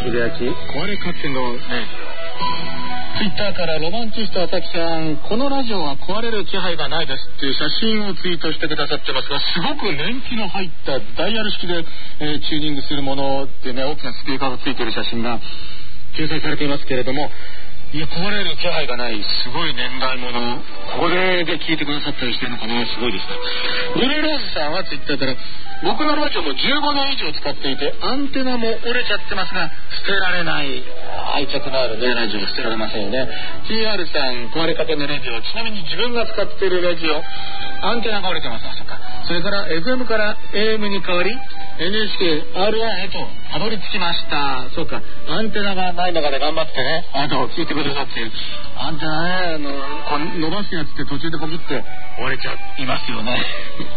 秀明壊れかけのレディオ。ツイッターからロマンチストあさきさん、このラジオは壊れる気配がないですっていう写真をツイートしてくださってますが、すごく年季の入ったダイヤル式で、えー、チューニングするものでね、大きなスピーカーがついている写真が掲載されていますけれども、いや壊れる気配がない、すごい年代もの、ここでで聞いてくださったりしてるのかな、すごいですね。ブルーローズさんはツイッターから僕のラジオもじゅうごねん以上使っていてアンテナも折れちゃってますが捨てられない、愛着のあるねラジオ捨てられませんよね。 ティーアール さん壊れかけのレジオ、ちなみに自分が使っているレジオアンテナが折れてます。あそっか。それから エフエム から エーエム に変わり エヌエイチケーアールワン へとたどり着きました。そうか、アンテナがない中で頑張ってね、あの聞いてくださっているアンテナね、あのこう伸ばすやつって途中でポキって折れちゃいますよね。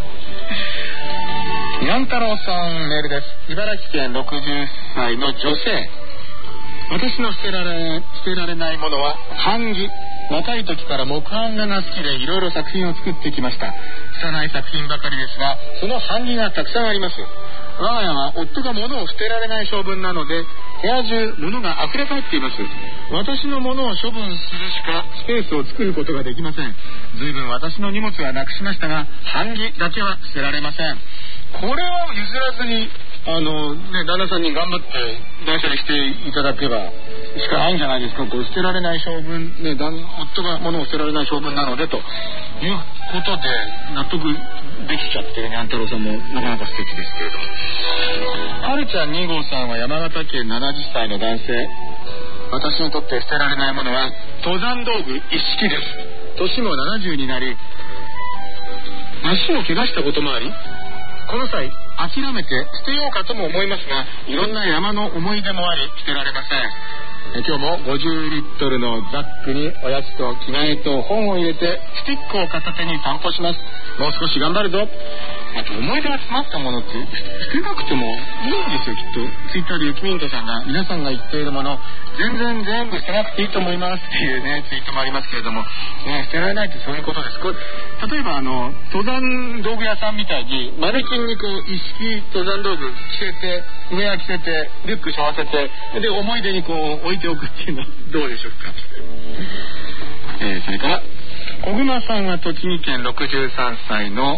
にゃん太郎さんメールです。茨城県ろくじゅっさいの女性。私の捨てられ捨てられないものは版木。若い時から木版画が好きでいろいろ作品を作ってきました。汚い作品ばかりですがその版木がたくさんあります。我が家は夫が物を捨てられない性分なので部屋中物が溢れ返っています。私の物を処分するしかスペースを作ることができません。ずいぶん私の荷物はなくしましたが版木だけは捨てられません。これを譲らずにあの、ね、旦那さんに頑張って断捨離していただけばしかないんじゃないですか。これ捨てられない性分、ね、夫が物を捨てられない性分なのでということで納得できちゃってるにゃん太郎さんもなかなか素敵ですけれども、はるちゃんに号さんは山形県ななじゅっさいの男性。私にとって捨てられないものは登山道具一式です。年もななじゅうになり足を怪我したこともありこの際諦めて捨てようかとも思いますがいろんな山の思い出もあり捨てられません。え今日もごじゅうリットルのザックにおやつと着替えと本を入れてスティックを片手に散歩します。もう少し頑張るぞ。あと思い出が詰まったものって捨てなくてもいいんですよきっと。ツイッターでゆきみんとさんが皆さんが言っているもの全然全部捨てなくていいと思いますっていうねツイートもありますけれども、ね、捨てられないってそういうことです。これ例えばあの登山道具屋さんみたいにマネキンにこう一式登山道具着せてウェア着せてリュック背負わせてで思い出にこう置いておくっていうのはどうでしょうか。えー、それから小熊さんは栃木県ろくじゅうさんさいの方。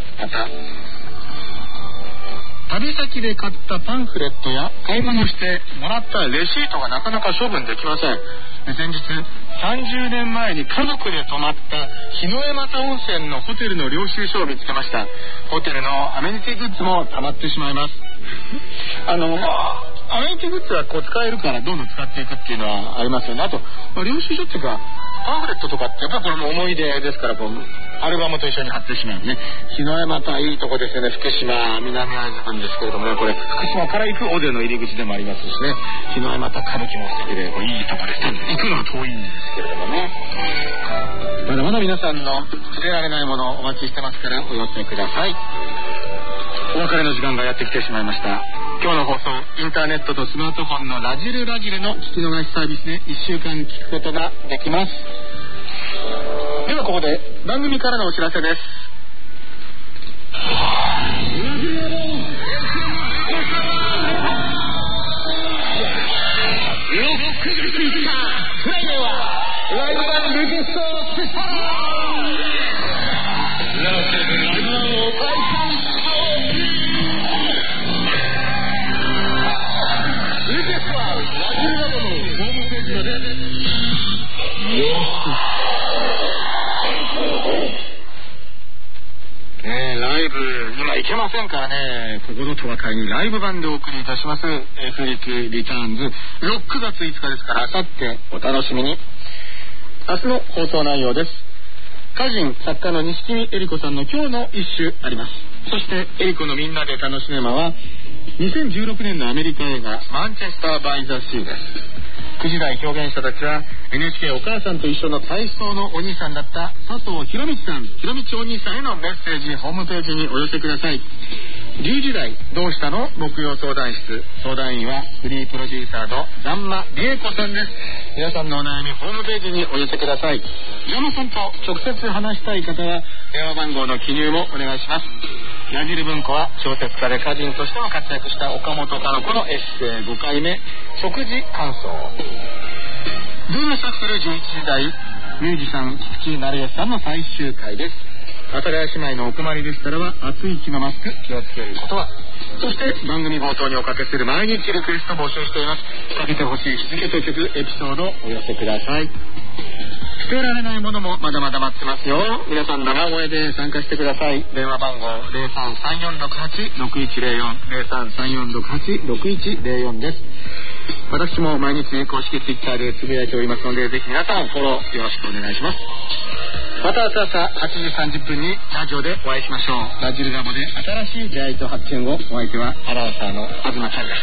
旅先で買ったパンフレットや買い物してもらったレシートがなかなか処分できません。先日さんじゅうねんまえに家族で泊まった日の山田温泉のホテルの領収書を見つけました。ホテルのアメニティグッズも溜まってしまいます。あのアメニティグッズはこう使えるからどんどん使っていくっていうのはありますよね。あと領収書っていうかパンフレットとかってやっぱこれも思い出ですからこうアルバムと一緒に貼ってしまうね。日の山田いいとこですよね。福島南会津郡ですけれどもね、これ福島から行く尾瀬の入り口でもありますしね。日の山田歌舞伎も素敵でこれいいとこです。行くのは遠いんですけれどもね。まだまだ皆さんの捨てられないものをお待ちしてますからお寄せください。お別れの時間がやってきてしまいました。今日の放送インターネットとスマートフォンのラジルラジルの聞き逃しサービスでいっしゅうかん聞くことができます。ではここで番組からのお知らせです。フライデーはライブ版リクエストスペシャル。ね、ライブ今行けませんからね、心と和解にライブ版でお送りいたします。エフリックリターンズろくがついつかですからあさってお楽しみに。明日の放送内容です。歌人作家の錦見恵理子さんの今日の一首あります。そして恵理子のみんなで楽しめまはにせんじゅうろくねんのアメリカ映画マンチェスター・バイ・ザ・シーです。くじ台表現者たちは エヌエイチケー お母さんと一緒の体操のお兄さんだった佐藤博道さん、博道お兄さんへのメッセージホームページにお寄せください。じゅうじ台どうしたの木曜相談室、相談員はフリープロデューサーのざんまりえこさんです。皆さんのお悩みホームページにお寄せください。矢野さんと直接話したい方は電話番号の記入もお願いします。 矢印文庫は小説家で歌人としても活躍した岡本かの子のエッセイごかいめ、食事感想。ブームシャッフルじゅういちじ台、ミュージシャン菊池成吉さんの最終回です。阿佐ヶ谷姉妹のお困りでしたらば、暑い日のマスク気をつけることは。そして番組冒頭におかけする毎日リクエスト募集しています。かけてほしい日付と曲、エピソードをお寄せください。捨てられないものもまだまだ待ってますよ。皆さん長声で参加してください。電話番号 ゼロさんさんよんろくはちろくいちゼロよん ゼロさんさんよんろくはちろくいちゼロよんです。私も毎日公式ツイッターでつぶやいておりますので、ぜひ皆さんフォローよろしくお願いします。また明日朝はちじさんじゅっぷんにラジオでお会いしましょう。ラジルラボで新しい出会いと発見を。お相手はアナウンサーの東ちゃんでした。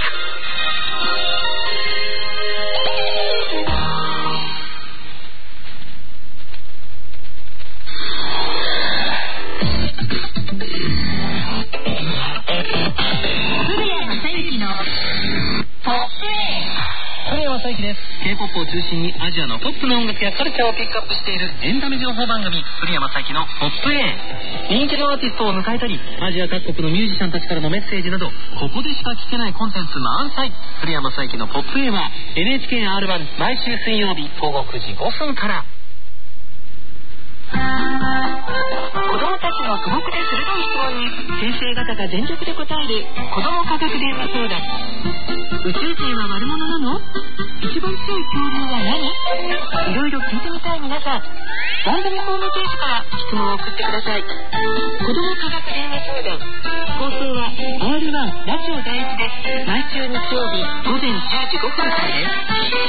K-ポップ を中心にアジアのポップな音楽やカルチャーをピックアップしているエンタメ情報番組、古山彩希のポップ A。 人気のアーティストを迎えたり、アジア各国のミュージシャンたちからのメッセージなど、ここでしか聞けないコンテンツ満載。古山彩希のポップ A は エヌエイチケーアールワン 毎週水曜日午後くじごふんから。子供たちの素朴で鋭い質問に先生方が全力で答える子供科学電話相談。宇宙人は悪者なの？一番強い恐竜は何？いろいろ聞いてみたい皆さん、番組ホームページから質問を送ってください。子供科学電話相談、放送は アールワン ラジオ第一で毎週日曜日午前じゅうじごふんからです。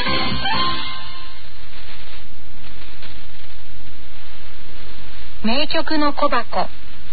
名曲の小箱。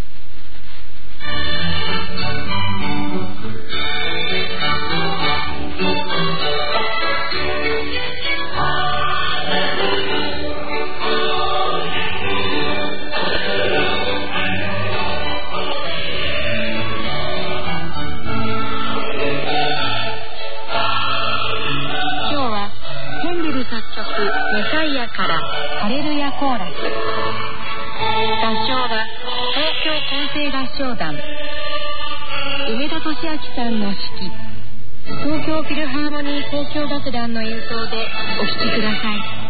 メサイアからハレルヤコーラス。合唱は東京混声合唱団、梅田俊明さんの指揮、東京フィルハーモニー交響楽団の演奏でお聴きください。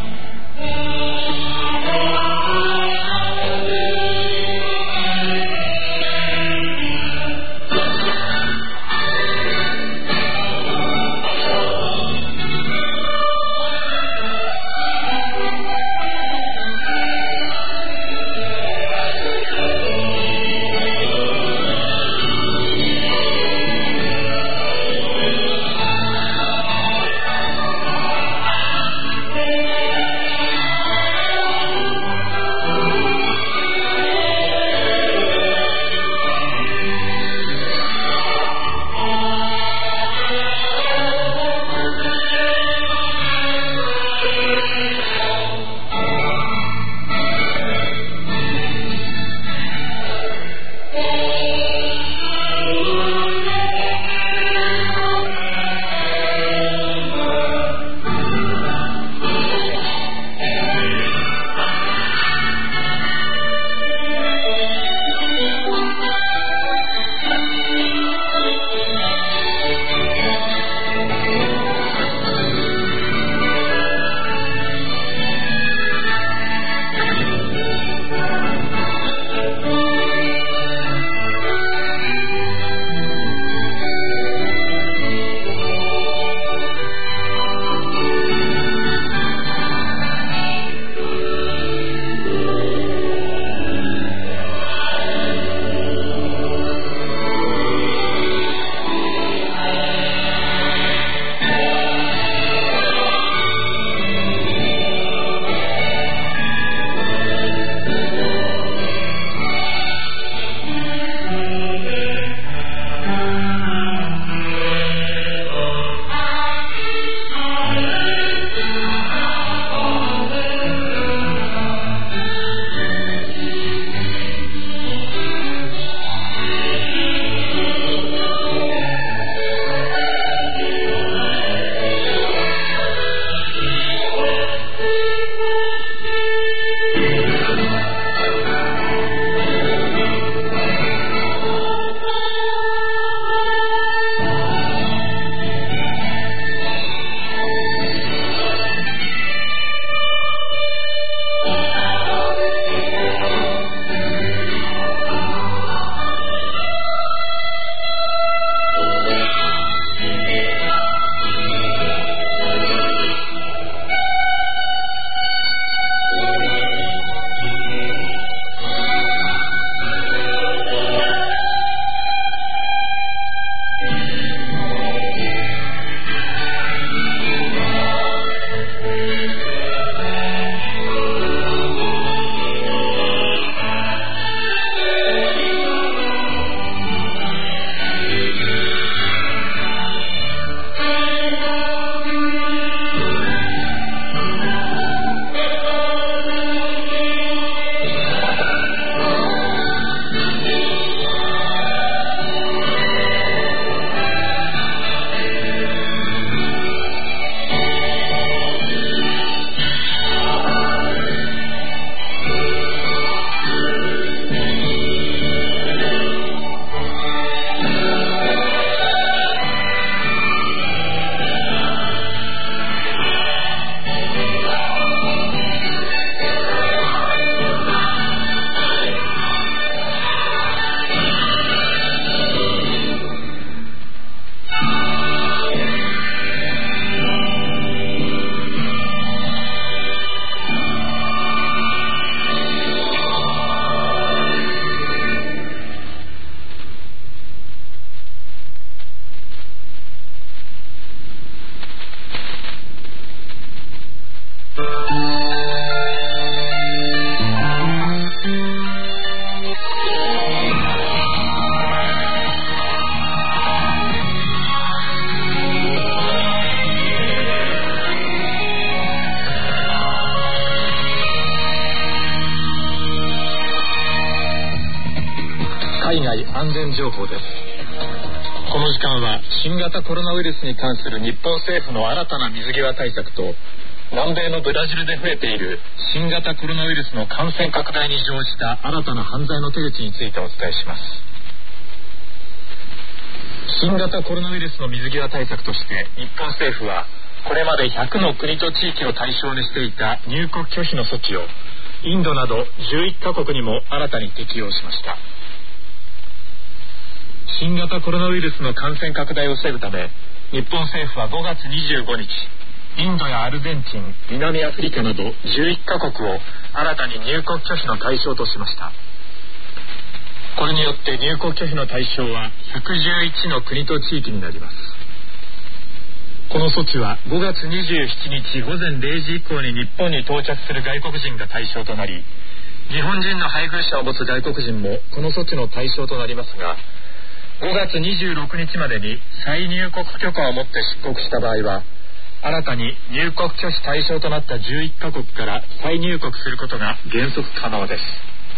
全情報です。この時間は新型コロナウイルスに関する日本政府の新たな水際対策と南米のブラジルで増えている新型コロナウイルスの感染拡大に乗じた新たな犯罪の手口についてお伝えします。新型コロナウイルスの水際対策として日本政府はこれまでひゃくの国と地域を対象にしていた入国拒否の措置をインドなどじゅういっかこくにも新たに適用しました。新型コロナウイルスの感染拡大を防ぐため日本政府はごがつにじゅうごにちインドやアルゼンチン、南アフリカなどじゅういっかこくを新たに入国拒否の対象としました。これによって入国拒否の対象はひゃくじゅういちの国と地域になります。この措置はごがつにじゅうしちにちごぜんれいじ以降に日本に到着する外国人が対象となり、日本人の配偶者を持つ外国人もこの措置の対象となりますが、ごがつにじゅうろくにちまでに再入国許可を持って出国した場合は新たに入国拒否対象となったじゅういっかこくから再入国することが原則可能です。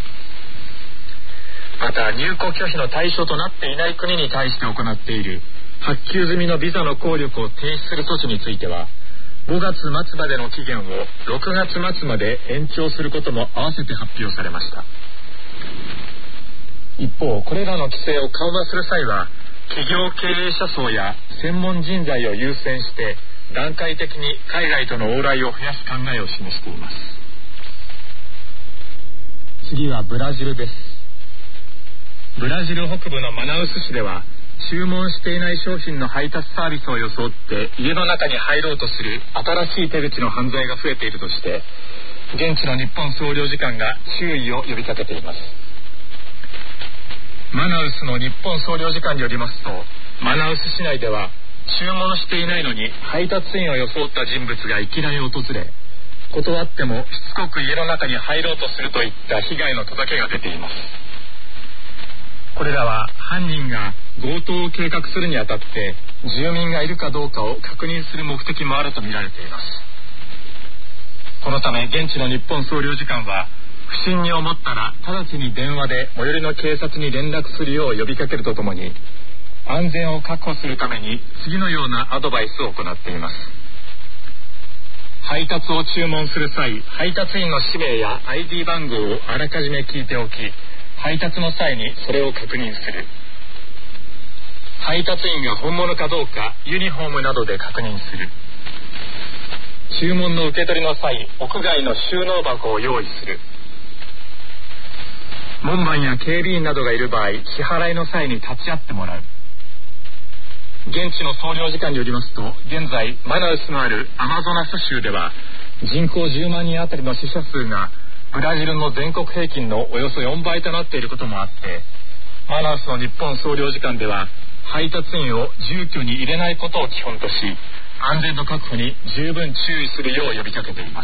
また入国拒否の対象となっていない国に対して行っている発給済みのビザの効力を停止する措置についてはごがつまつまでの期限をろくがつまつまで延長することも合わせて発表されました。一方、これらの規制を緩和する際は企業経営者層や専門人材を優先して段階的に海外との往来を増やす考えを示しています。次はブラジルです。ブラジル北部のマナウス市では注文していない商品の配達サービスを装って家の中に入ろうとする新しい手口の犯罪が増えているとして現地の日本総領事館が注意を呼びかけています。マナウスの日本総領事館によりますと、マナウス市内では注文していないのに配達員を装った人物がいきなり訪れ、断ってもしつこく家の中に入ろうとするといった被害の届けが出ています。これらは犯人が強盗を計画するにあたって住民がいるかどうかを確認する目的もあるとみられています。このため現地の日本総領事館は不審に思ったら直ちに電話で最寄りの警察に連絡するよう呼びかけるとともに安全を確保するために次のようなアドバイスを行っています。配達を注文する際、配達員の氏名や アイディー 番号をあらかじめ聞いておき、配達の際にそれを確認する。配達員が本物かどうかユニフォームなどで確認する。注文の受け取りの際、屋外の収納箱を用意する。門番や警備員などがいる場合、支払いの際に立ち会ってもらう。現地の総領事館によりますと、現在マナウスのあるアマゾナス州では人口じゅうまんにんあたりの死者数がブラジルの全国平均のおよそよんばいとなっていることもあって、マナウスの日本総領事館では配達員を住居に入れないことを基本とし、安全の確保に十分注意するよう呼びかけています。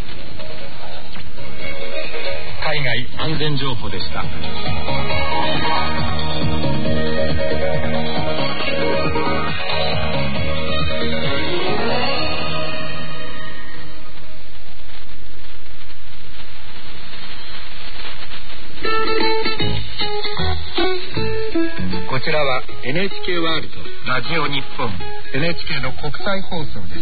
海外安全情報でした。こちらは エヌエイチケー ワールドラジオ日本 エヌエイチケー の国際放送です。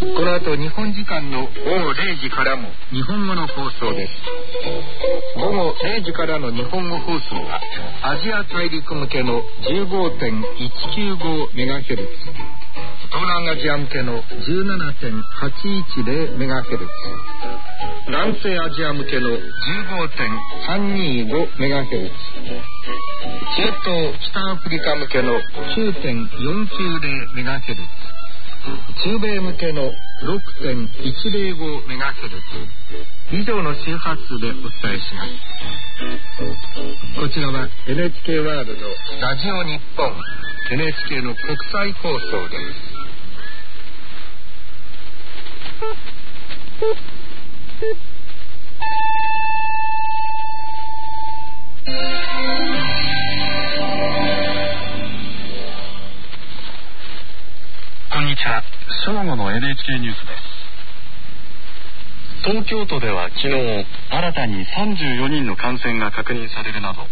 この後日本時間のごごれいじからも日本語の放送です。ごごれいじからの日本語放送はアジア大陸向けの じゅうごてんいちきゅうごメガヘルツ、東南アジア向けの じゅうななてんはちいちぜろメガヘルツ、南西アジア向けの じゅうごてんさんにーごメガヘルツ、中東北アフリカ向けの きゅうてんよんきゅうぜろメガヘルツ、中米向けの ろくてんいちぜろごメガヘルツ、以上の周波数でお伝えします。こちらは エヌエイチケー ワールドラジオ日本 エヌエイチケー の国際放送です。こんにちは。正午の エヌエイチケー ニュースです。東京都では昨日新たにさんじゅうよにんの感染が確認されるなど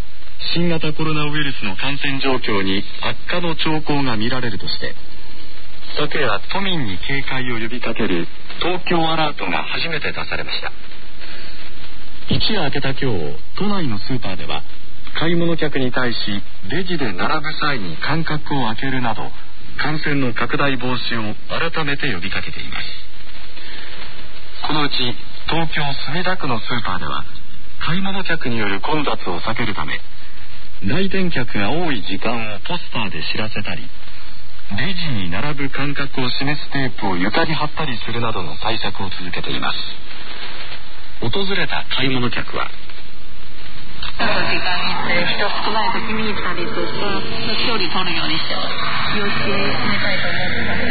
新型コロナウイルスの感染状況に悪化の兆候が見られるとして、昨夜都民に警戒を呼びかける東京アラートが初めて出されました。一夜明けた今日、都内のスーパーでは買い物客に対しレジで並ぶ際に間隔を空けるなど感染の拡大防止を改めて呼びかけています。このうち東京墨田区のスーパーでは買い物客による混雑を避けるため、来店客が多い時間をポスターで知らせたり、レジに並ぶ間隔を示すテープを床に貼ったりするなどの対策を続けています。訪れた買い物客は、 ちょっと時間に人少ない時に行ったりとか距離取るようにして気をつけたいと思ってます。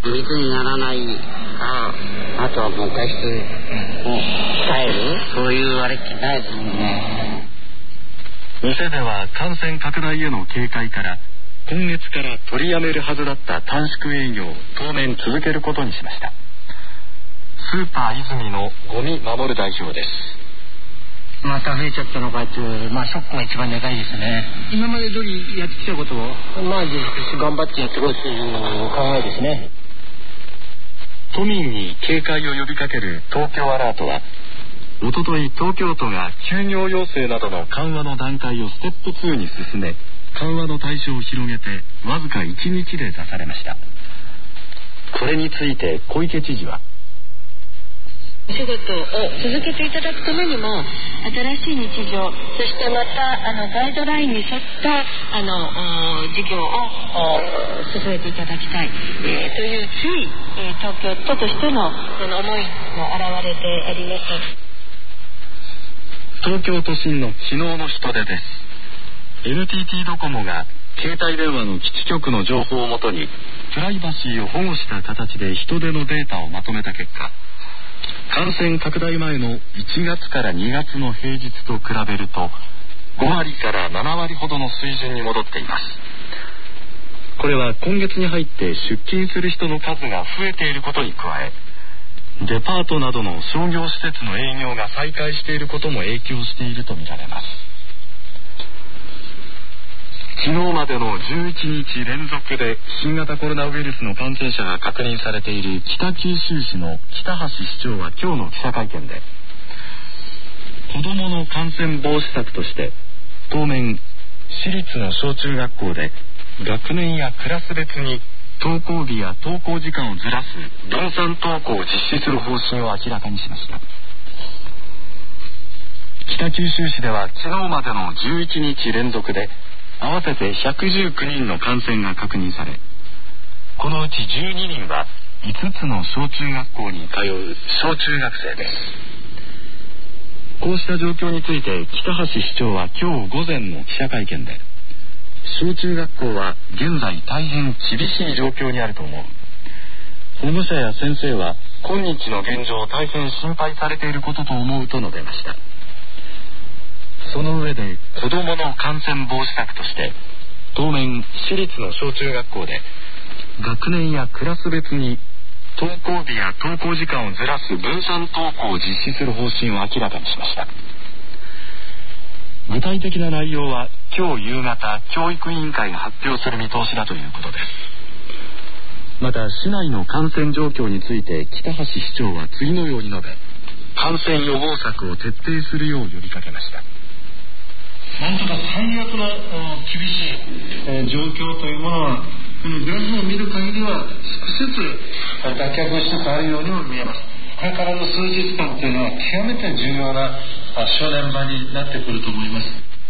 密にならない、ああ、あとはもう外出を控える、そういうあれってないですもんね。 店では感染拡大への警戒から今月から取りやめるはずだった短縮営業を当面続けることにしました。スーパー泉のゴミ守る代表です。 また増えちゃったのかっていう、まあショックが一番でかいですね。今まで通りやってきたことをまあ自粛して頑張ってやっていこうという考えですね。 都民に警戒を呼びかける東京アラートは、おととい東京都が休業要請などの緩和の段階をステップツーに進め、緩和の対象を広げてわずかいちにちで出されました。これについて小池知事は、 お仕事を続けていただくためにも新しい日常、そしてまたあのガイドラインに沿ったあの事業を進めていただきたい、えー、という強い、えー、東京都としてのその思いが表れてあります。 東京都心の昨日の人出です。 エヌティーティー ドコモが携帯電話の基地局の情報をもとにプライバシーを保護した形で人出のデータをまとめた結果、感染拡大前のいちがつからにがつの平日と比べるとごわりからななわりほどの水準に戻っています。これは今月に入って出勤する人の数が増えていることに加え、デパートなどの商業施設の営業が再開していることも影響しているとみられます。昨日までのじゅういちにち連続で新型コロナウイルスの感染者が確認されている北九州市の北橋市長は今日の記者会見で、子どもの感染防止策として当面私立の小中学校で学年やクラス別に登校日や登校時間をずらす分散登校を実施する方針を明らかにしました。北九州市では昨日までのじゅういちにち連続で合わせてひゃくじゅうきゅうにんの感染が確認され、このうちじゅうににんはいつつの小中学校に通う小中学生です。こうした状況について北橋市長は今日午前の記者会見で、小中学校は現在大変厳しい状況にあると思う。保護者や先生は今日の現状を大変心配されていることと思うと述べました。その上で子どもの感染防止策として当面私立の小中学校で学年やクラス別に登校日や登校時間をずらす分散登校を実施する方針を明らかにしました。具体的な内容は今日夕方教育委員会が発表する見通しだということです。また市内の感染状況について北橋市長は次のように述べ、感染予防策を徹底するよう呼びかけました。 なんとか最悪の厳しい、えー、状況というものはこのグラフを見る限りは少しずつ脱却しつつあるようにも見えます。これからの数日間というのは極めて重要な正念場になってくると思います。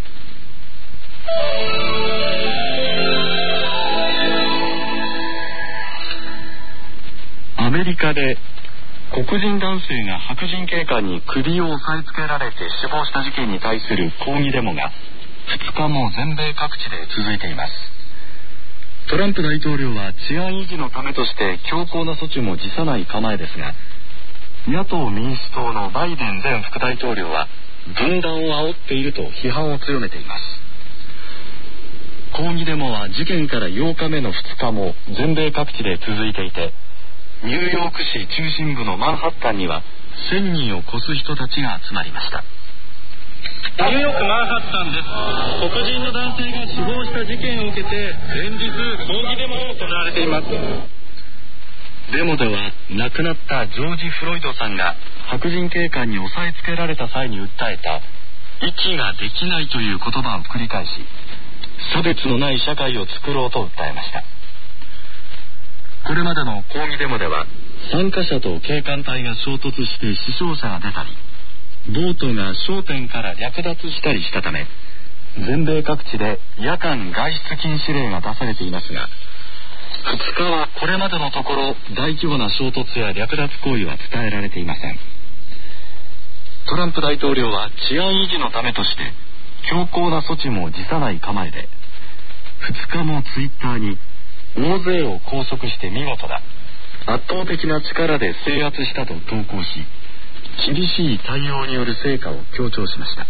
アメリカで黒人男性が白人警官に首を押さえつけられて死亡した事件に対する抗議デモがふつかも全米各地で続いています。トランプ大統領は治安維持のためとして強硬な措置も辞さない構えですが、野党民主党のバイデン前副大統領は分断を煽っていると批判を強めています。抗議デモは事件からようかめのふつかも全米各地で続いていて、ニューヨーク市中心部のマンハッタンにはせんにんを超す人たちが集まりました。 ニューヨークマンハッタンです。黒人の男性が死亡した事件を受けて連日抗議デモが行われています。デモでは亡くなったジョージ・フロイドさんが白人警官に押さえつけられた際に訴えた息ができないという言葉を繰り返し、差別のない社会を作ろうと訴えました。これまでの抗議デモでは参加者と警官隊が衝突して死傷者が出たり、ボートが商店から略奪したりしたため、全米各地で夜間外出禁止令が出されていますが、ふつかはこれまでのところ大規模な衝突や略奪行為は伝えられていません。トランプ大統領は治安維持のためとして強硬な措置も辞さない構えで、ふつかもツイッターに大勢を拘束して見事だ、圧倒的な力で制圧したと投稿し、厳しい対応による成果を強調しました。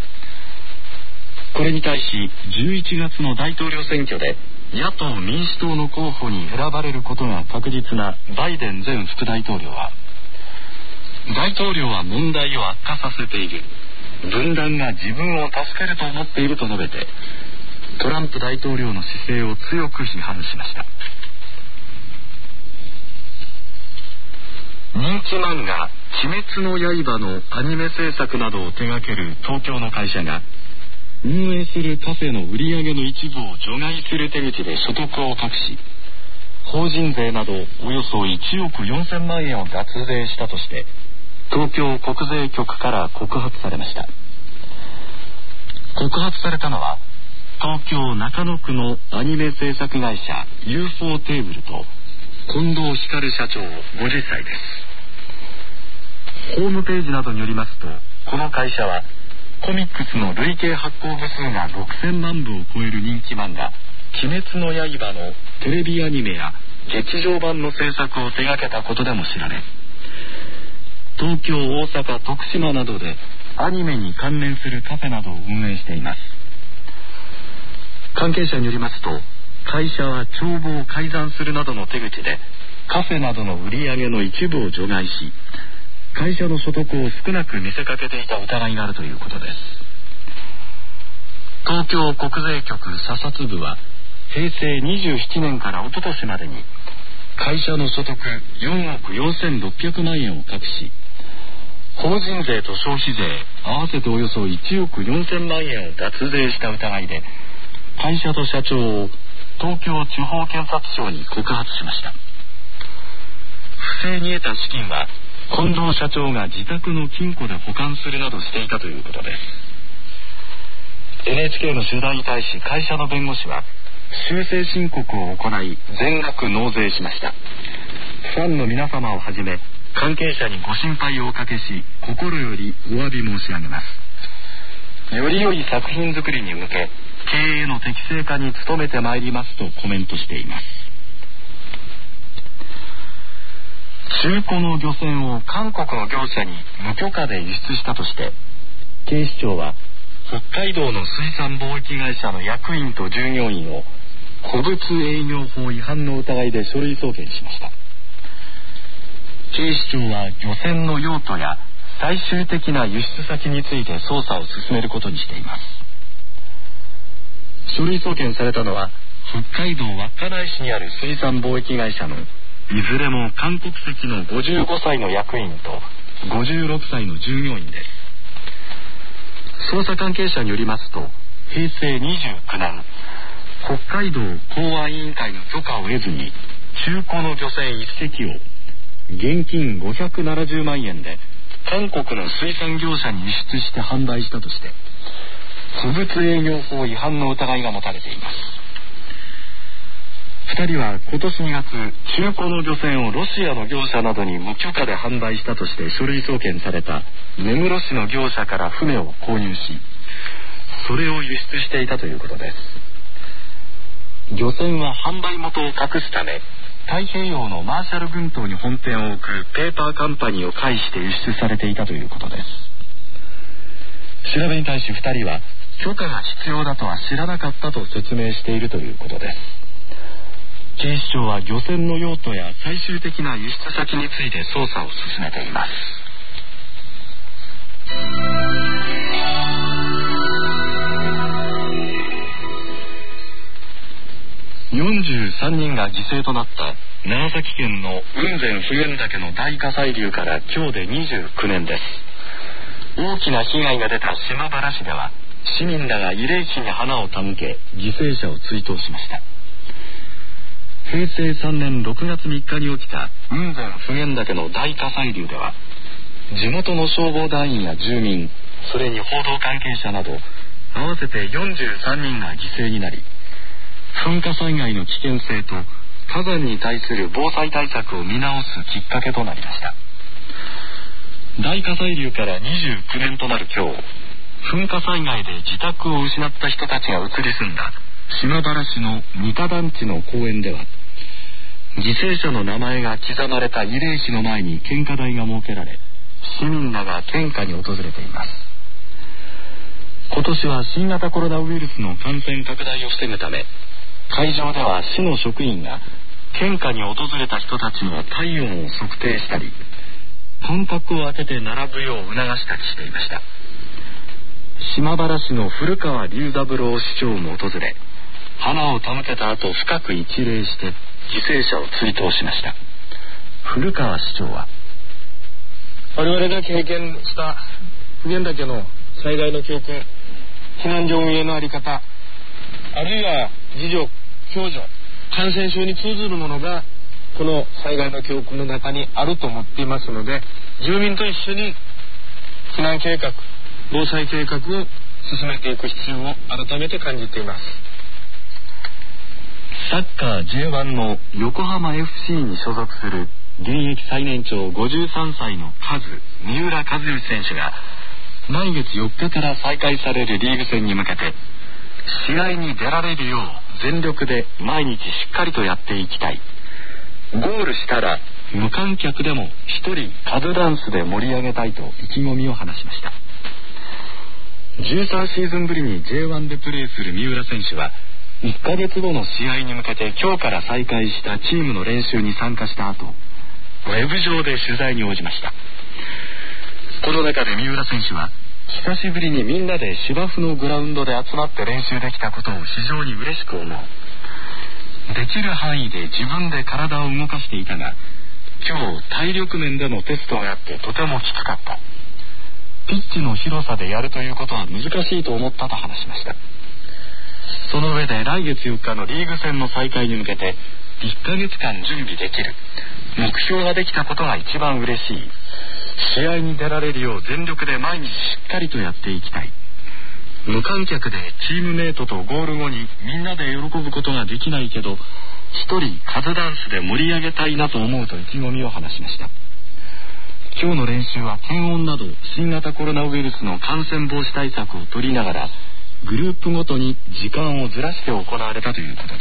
これに対しじゅういちがつの大統領選挙で野党民主党の候補に選ばれることが確実なバイデン前副大統領は、大統領は問題を悪化させている、分断が自分を助けると思っていると述べて、トランプ大統領の姿勢を強く批判しました。人気漫画鬼滅の刃のアニメ制作などを手掛ける東京の会社が運営するカフェの売り上げの一部を除外する手口で所得を隠し、法人税などおよそいちおくよんせんまんえんを脱税したとして東京国税局から告発されました。告発されたのは東京中野区のアニメ制作会社 ユーフォー テーブルと近藤光社長ごじゅっさいです。ホームページなどによりますと、この会社はコミックスの累計発行部数がろくせんまんぶを超える人気漫画鬼滅の刃のテレビアニメや劇場版の制作を手掛けたことでも知られ、東京、大阪、徳島などでアニメに関連するカフェなどを運営しています。関係者によりますと、会社は帳簿を改ざんするなどの手口でカフェなどの売り上げの一部を除外し、会社の所得を少なく見せかけていた疑いがあるということです。東京国税局査察部はへいせいにじゅうななねんから一昨年までに会社の所得よんおくよんせんろっぴゃくまんえんを隠し、法人税と消費税合わせておよそいちおくよんせんまんえんを脱税した疑いで会社と社長を東京地方検察庁に告発しました。不正に得た資金は近藤社長が自宅の金庫で保管するなどしていたということです。 エヌエイチケー の取材に対し会社の弁護士は修正申告を行い全額納税しました。ファンの皆様をはじめ関係者にご心配をおかけし心よりお詫び申し上げます。より良い作品作りに向け経営の適正化に努めてまいりますとコメントしています。中古の漁船を韓国の業者に無許可で輸出したとして警視庁は北海道の水産貿易会社の役員と従業員を古物営業法違反の疑いで書類送検しました。警視庁は漁船の用途や最終的な輸出先について捜査を進めることにしています。書類送検されたのは北海道稚内市にある水産貿易会社のいずれも韓国籍のごじゅうごさいの役員とごじゅうろくさいの従業員です。捜査関係者によりますと、へいせいにじゅうきゅうねん北海道公安委員会の許可を得ずに中古の漁船いっせきを現金ごひゃくななじゅうまんえんで韓国の水産業者に輸出して販売したとして古物営業法違反の疑いが持たれています。ふたりは今年にがつ中古の漁船をロシアの業者などに無許可で販売したとして書類送検された根室市の業者から船を購入しそれを輸出していたということです。漁船は販売元を隠すため太平洋のマーシャル群島に本店を置くペーパーカンパニーを介して輸出されていたということです。調べに対しふたりは許可が必要だとは知らなかったと説明しているということです。警視庁は漁船の用途や最終的な輸出先について捜査を進めています。 よんじゅうさんにんが犠牲となった長崎県の雲仙普賢岳の大火砕流から今日でにじゅうきゅうねんです。大きな被害が出た島原市では市民らが慰霊碑に花を手向け犠牲者を追悼しました。へいせいさんねんろくがつみっかに起きた雲仙普賢岳の大火砕流では地元の消防団員や住民、それに報道関係者など合わせてよんじゅうさんにんが犠牲になり、噴火災害の危険性と火山に対する防災対策を見直すきっかけとなりました。大火砕流からにじゅうきゅうねんとなる今日、噴火災害で自宅を失った人たちが移り住んだ島原市の三田団地の公園では、犠牲者の名前が刻まれた慰霊碑の前に献花台が設けられ、市民らが献花に訪れています。今年は新型コロナウイルスの感染拡大を防ぐため、会場では市の職員が献花に訪れた人たちの体温を測定したり、間隔を空けて並ぶよう促したりしていました。島原市の古川龍三郎市長も訪れ、花を手向けた後深く一礼して犠牲者を追悼しました。古川市長は、 我々が経験した普賢岳の災害の教訓、避難所運営の在り方、あるいは自助、共助、感染症に通ずるものがこの災害の教訓の中にあると思っていますので、住民と一緒に避難計画、防災計画を進めていく必要を改めて感じています。 サッカー ジェイワン の横浜 エフシー に所属する現役最年長ごじゅうさんさいのカズ三浦知良選手が来月よっかから再開されるリーグ戦に向けて試合に出られるよう全力で毎日しっかりとやっていきたい、ゴールしたら無観客でも一人カズダンスで盛り上げたいと意気込みを話しました。じゅうさんシーズンぶりに ジェイワン でプレーする三浦選手はいっかげつごの試合に向けて今日から再開したチームの練習に参加した後、ウェブ上で取材に応じました。この中で三浦選手は、久しぶりにみんなで芝生のグラウンドで集まって練習できたことを非常に嬉しく思う。できる範囲で自分で体を動かしていたが、今日体力面でのテストがあってとてもきつかった。ピッチの広さでやるということは難しいと思ったと話しました。その上で来月よっかのリーグ戦の再開に向けていっかげつかん準備できる、目標ができたことが一番嬉しい、試合に出られるよう全力で毎日しっかりとやっていきたい、無観客でチームメイトとゴール後にみんなで喜ぶことができないけど一人カズダンスで盛り上げたいなと思うと意気込みを話しました。今日の練習は検温など新型コロナウイルスの感染防止対策を取りながらグループごとに時間をずらして行われたということです。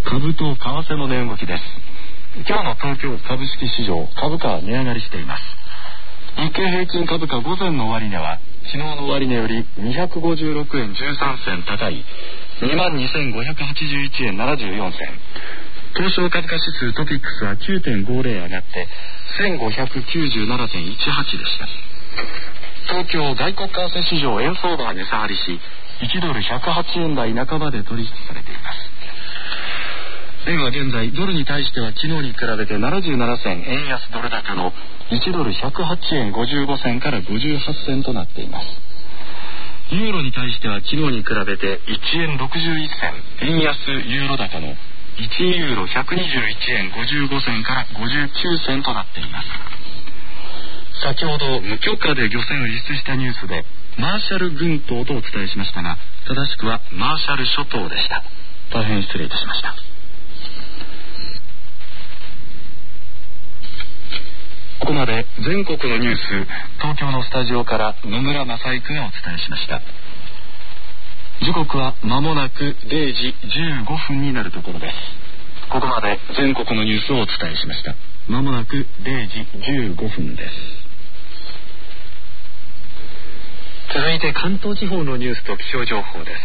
株と為替の値動きです。今日の東京株式市場、株価は値上がりしています。日経平均株価午前の終値は昨日の終値よりにひゃくごじゅうろくえんじゅうさんせん高い にまんにせんごひゃくはちじゅういちえんななじゅうよんせん、東証株価指数トピックスは きゅうてんごゼロ 上がってせんごひゃくきゅうじゅうななてんいちはちでした。東京外国為替市場円相場は値下がりしいちドルひゃくはちえん台半ばで取引されています。円は現在ドルに対しては昨日に比べてななじゅうななせん円安ドル高のいちドルひゃくはちえんごじゅうごせんからごじゅうはちせんとなっています。ユーロに対しては昨日に比べていちえんろくじゅういっせん円安ユーロ高のいちユーロひゃくにじゅういちえんごじゅうごせんからごじゅうきゅうせんとなっています。先ほど無許可で漁船を輸出したニュースでマーシャル群島とお伝えしましたが、正しくはマーシャル諸島でした。大変失礼いたしました。ここまで全国のニュース、東京のスタジオから野村正育がお伝えしました。時刻は間もなくれいじじゅうごふんになるところです。ここまで全国のニュースをお伝えしました。間もなくれいじじゅうごふんです。続いて関東地方のニュースと気象情報です。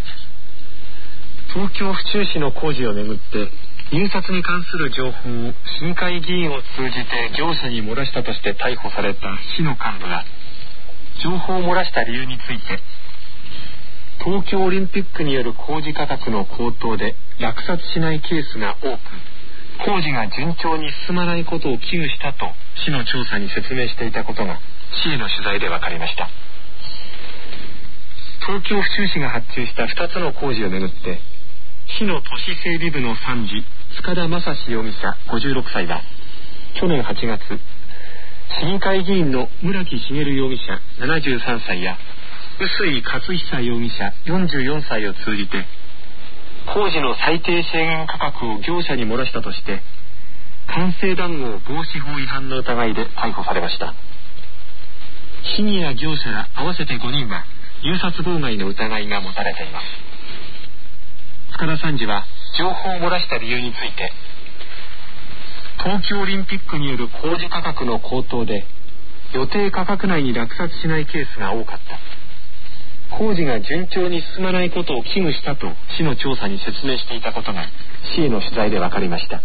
東京府中市の工事をめぐって入札に関する情報を市議会議員を通じて業者に漏らしたとして逮捕された市の幹部が情報を漏らした理由について、 東京オリンピックによる工事価格の高騰で落札しないケースが多く、工事が順調に進まないことを危惧したと市の調査に説明していたことが市への取材で分かりました。東京府中市が発注したふたつの工事をめぐって、市の都市整備部の参事塚田正史容疑者ごじゅうろくさいは去年はちがつ、市議会議員の村木茂容疑者ななじゅうさんさいや臼井勝久容疑者よんじゅうよんさいを通じて、工事の最低制限価格を業者に漏らしたとして官製談合防止法違反の疑いで逮捕されました。市議や業者ら合わせてごにんは入札妨害の疑いが持たれています。塚田参事は情報を漏らした理由について、東京オリンピックによる工事価格の高騰で予定価格内に落札しないケースが多かった、工事が順調に進まないことを危惧したと市の調査に説明していたことが市への取材で分かりました。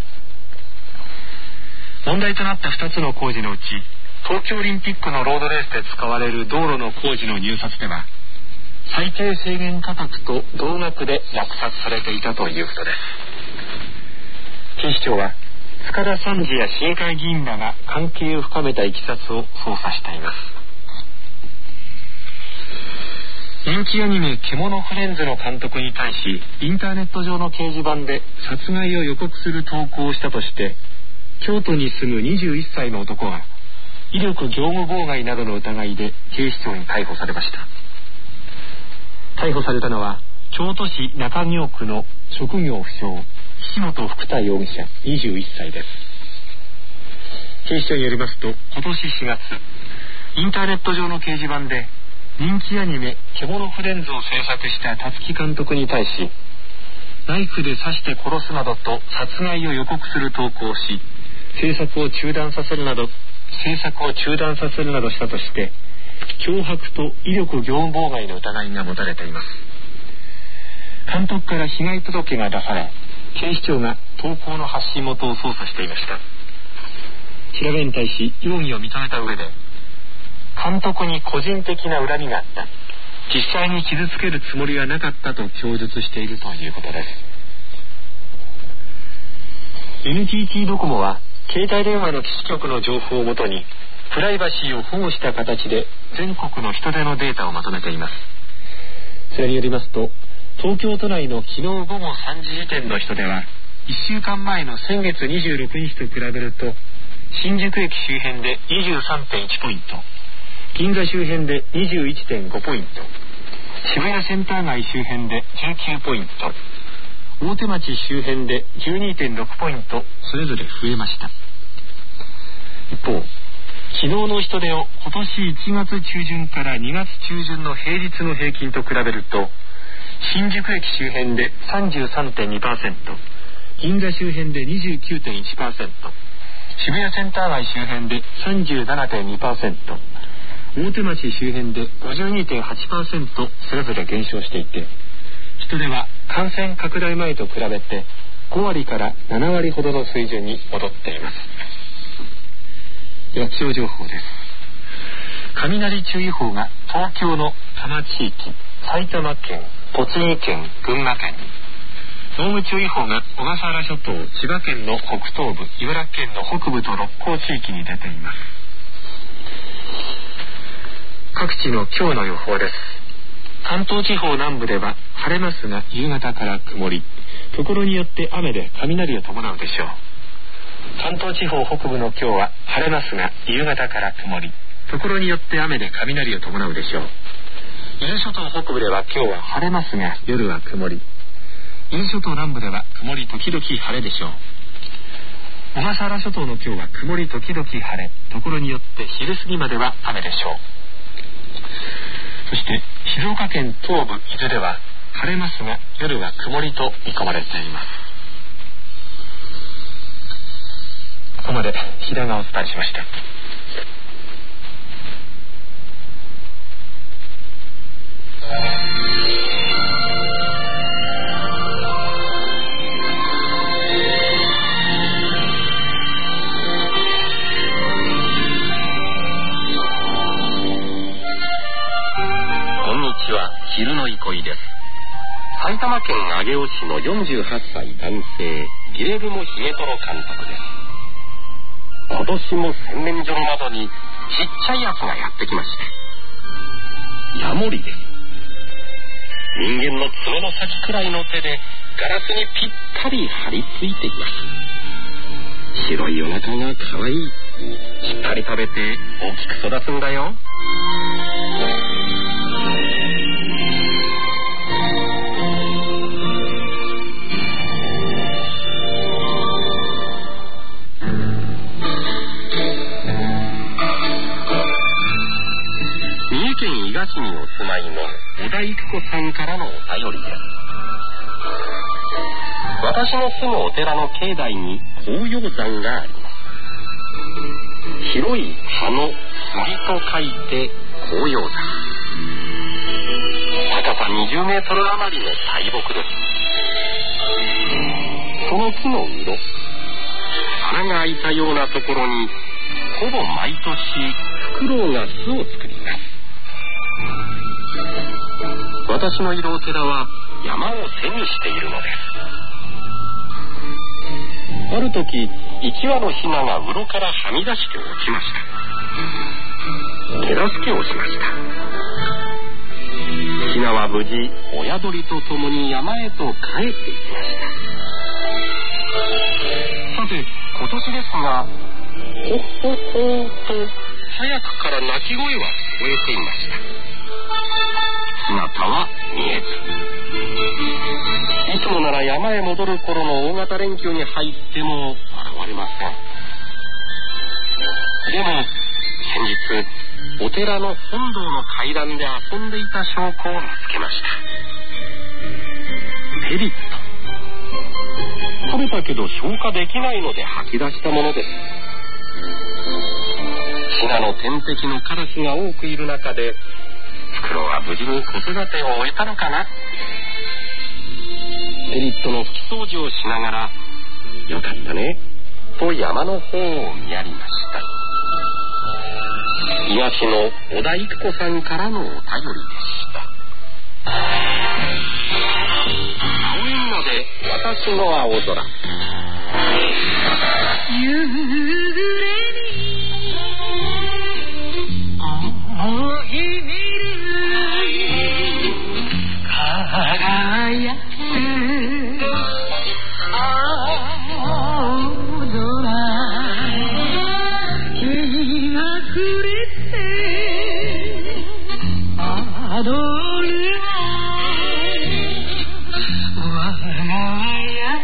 問題となったふたつの工事のうち、東京オリンピックのロードレースで使われる道路の工事の入札では最低制限価格と同額で落札されていたということです。警視庁は塚田参事や市議会議員らが関係を深めたいきさつを捜査しています。人気アニメ獣フレンズの監督に対し、インターネット上の掲示板で殺害を予告する投稿をしたとして京都に住むにじゅういっさいの男が威力業務妨害などの疑いで警視庁に逮捕されました。逮捕されたのは京都市中京区の職業不詳岸本福太容疑者にじゅういっさいです。警視庁によりますと、今年しがつインターネット上の掲示板で人気アニメ獣フレンズを制作した辰木監督に対し、ナイフで刺して殺すなどと殺害を予告する投稿をし、制作を中断させるなど制作を中断させるなどしたとして脅迫と威力業務妨害の疑いが持たれています。監督から被害届が出され、警視庁が投稿の発信元を捜査していました。調べに対し容疑を認めた上で、監督に個人的な恨みがあった、実際に傷つけるつもりはなかったと供述しているということです。 エヌティーティー ドコモは携帯電話の基地局の情報をもとにプライバシーを保護した形で全国の人出のデータをまとめています。それによりますと、東京都内の昨日午後さんじ時点の人出はいっしゅうかんまえの先月にじゅうろくにちと比べると、新宿駅周辺で にじゅうさんてんいち ポイント、銀座周辺で にじゅういちてんご ポイント、渋谷センター街周辺でじゅうきゅうポイント、大手町周辺で じゅうにてんろく ポイントそれぞれ増えました。一方、昨日の人出を今年いちがつ中旬からにがつ中旬の平日の平均と比べると、新宿駅周辺で さんじゅうさんてんにパーセント、銀座周辺で にじゅうきゅうてんいちパーセント、渋谷センター街周辺で さんじゅうななてんにパーセント、大手町周辺で ごじゅうにてんはちパーセント それぞれ減少していて、人出は感染拡大前と比べてごわりからななわりほどの水準に戻っています。では気象情報です。雷注意報が東京の多摩地域、埼玉県、栃木県、群馬県に、濃霧注意報が小笠原諸島、千葉県の北東部、茨城県の北部と六甲地域に出ています。各地の今日の予報です。関東地方南部では晴れますが夕方から曇り、ところによって雨で雷を伴うでしょう。関東地方北部の今日は晴れますが夕方から曇り、ところによって雨で雷を伴うでしょう。伊豆諸島北部では今日は晴れますが夜は曇り、伊豆諸島南部では曇り時々晴れでしょう。小笠原諸島の今日は曇り時々晴れ、ところによって昼過ぎまでは雨でしょう。そして静岡県東部伊豆では晴れますが夜は曇りと見込まれています。ここまで平がお伝えしました。 こんにちは、昼の憩いです。 埼玉県上尾市のよんじゅうはっさい男性ギレルモ・ヒゲトロ監督です。今年も洗面所の窓にちっちゃいやつがやってきました。ヤモリです。人間の爪の先くらいの手でガラスにぴったり張り付いています。白いお腹がかわいい。しっかり食べて大きく育つんだよ。三重県伊賀市にお住まいの小田育子さんからのお便りです。私の住むお寺の境内に紅葉山があります。広い葉の杉と書いて紅葉山。高さにじゅうメートル余りの大木です。その木のうろ、穴が開いたようなところにほぼ毎年フクロウが巣を作ります。私のいるお寺は山を背にしているのです。ある時、いち羽のヒナが鱗からはみ出して落ちました。手助けをしました。ヒナは無事親鳥と共に山へと帰っていきました。さて、今年ですが、ほっほっほーと早くから鳴き声は聞こえていました。姿は見えず、いつもなら山へ戻る頃の大型連休に入っても現れません。でも先日お寺の本堂の階段で遊んでいた証拠を見つけました。ペリット。食べたけど消化できないので吐き出したものです。ヒナの天敵のカラスが多くいる中で、フクロウは無事に子育てを終えたのかな。ペリットの拭き掃除をしながら、よかったねと山の方を見やりました。伊賀市の小田育子さんからのお便りでした。青縁まで私の青空。夕暮れに青いビル輝く青空、日が暮れて踊る我が家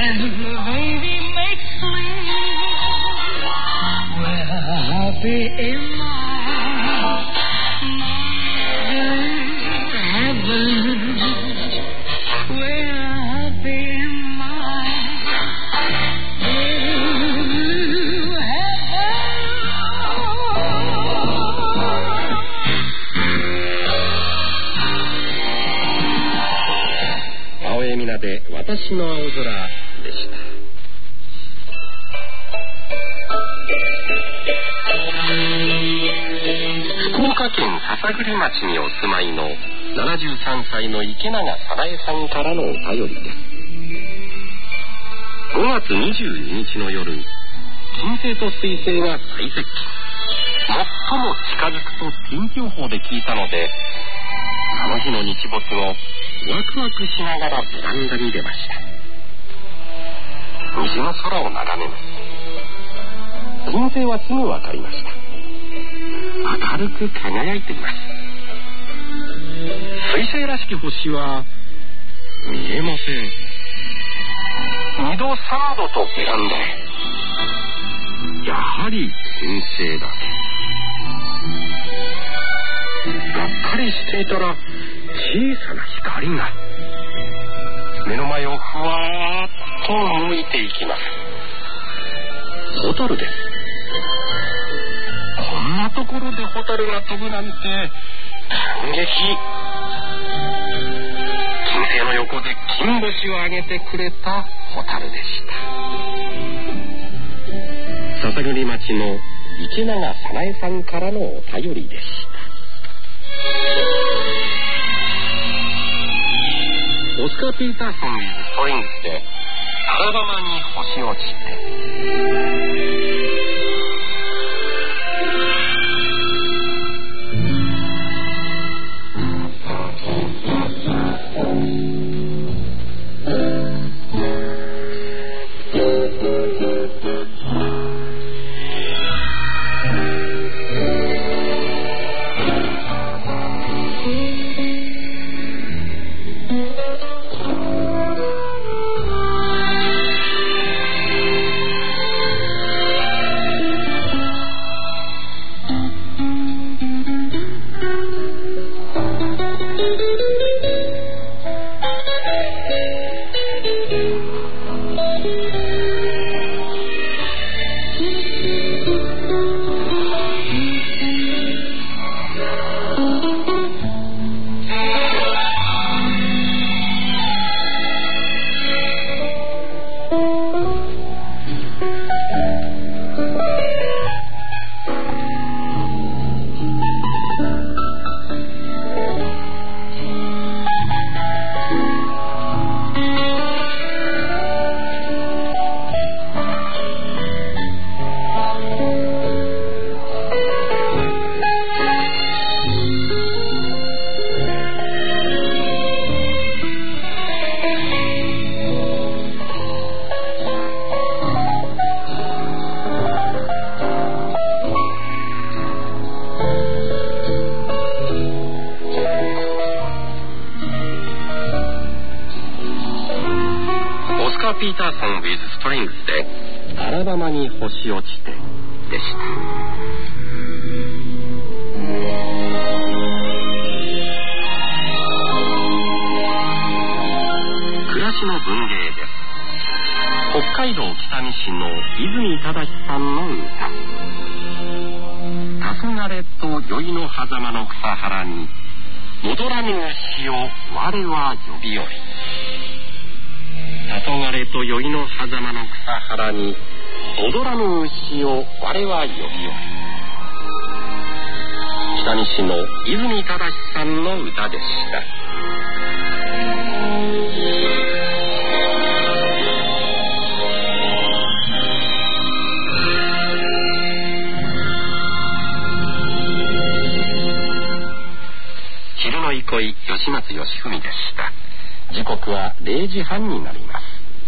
Happy 屋で私の青空でした。福岡県篠栗町にお住まいのななじゅうさんさいの池永早苗さんからのお便りです。ごがつにじゅうににちの夜、金星と水星が最接近、最も近づくと天気予報で聞いたので、その日の日没後、ワクワクしながらベランダに出ました。虹の空を眺めます。金星はすぐ分かりました。明るく輝いています。水星らしき星は見えません。二度三度とベランダへ。やはり金星だけ。がっかりしていたら小さな光が目の前をふわーっと向いていきます。ホタルです。こんなところでホタルが飛ぶなんて感激。金星の横で金星をあげてくれたホタルでした。篠栗町の池永早苗さんからのお便りでした。オスカー・ピーターソン with ストリングスでアラバマに星落ちて。ピーターソン with ストリングスでアラバマに星落ちてでした。暮らしの文芸です。北海道北見市の泉忠さんの歌。黄昏と宵の狭間の草原に戻らぬ牛を我は呼び寄り。黄昏と宵の狭間の草原に踊らぬ牛を我は呼び寄り。北見市の泉忠さんの歌でした。昼の憩い吉松義文でした。時刻はれいじはんになります。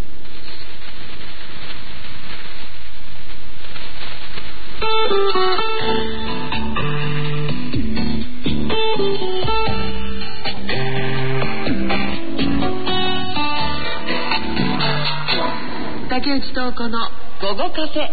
竹内東子の午後カフェ。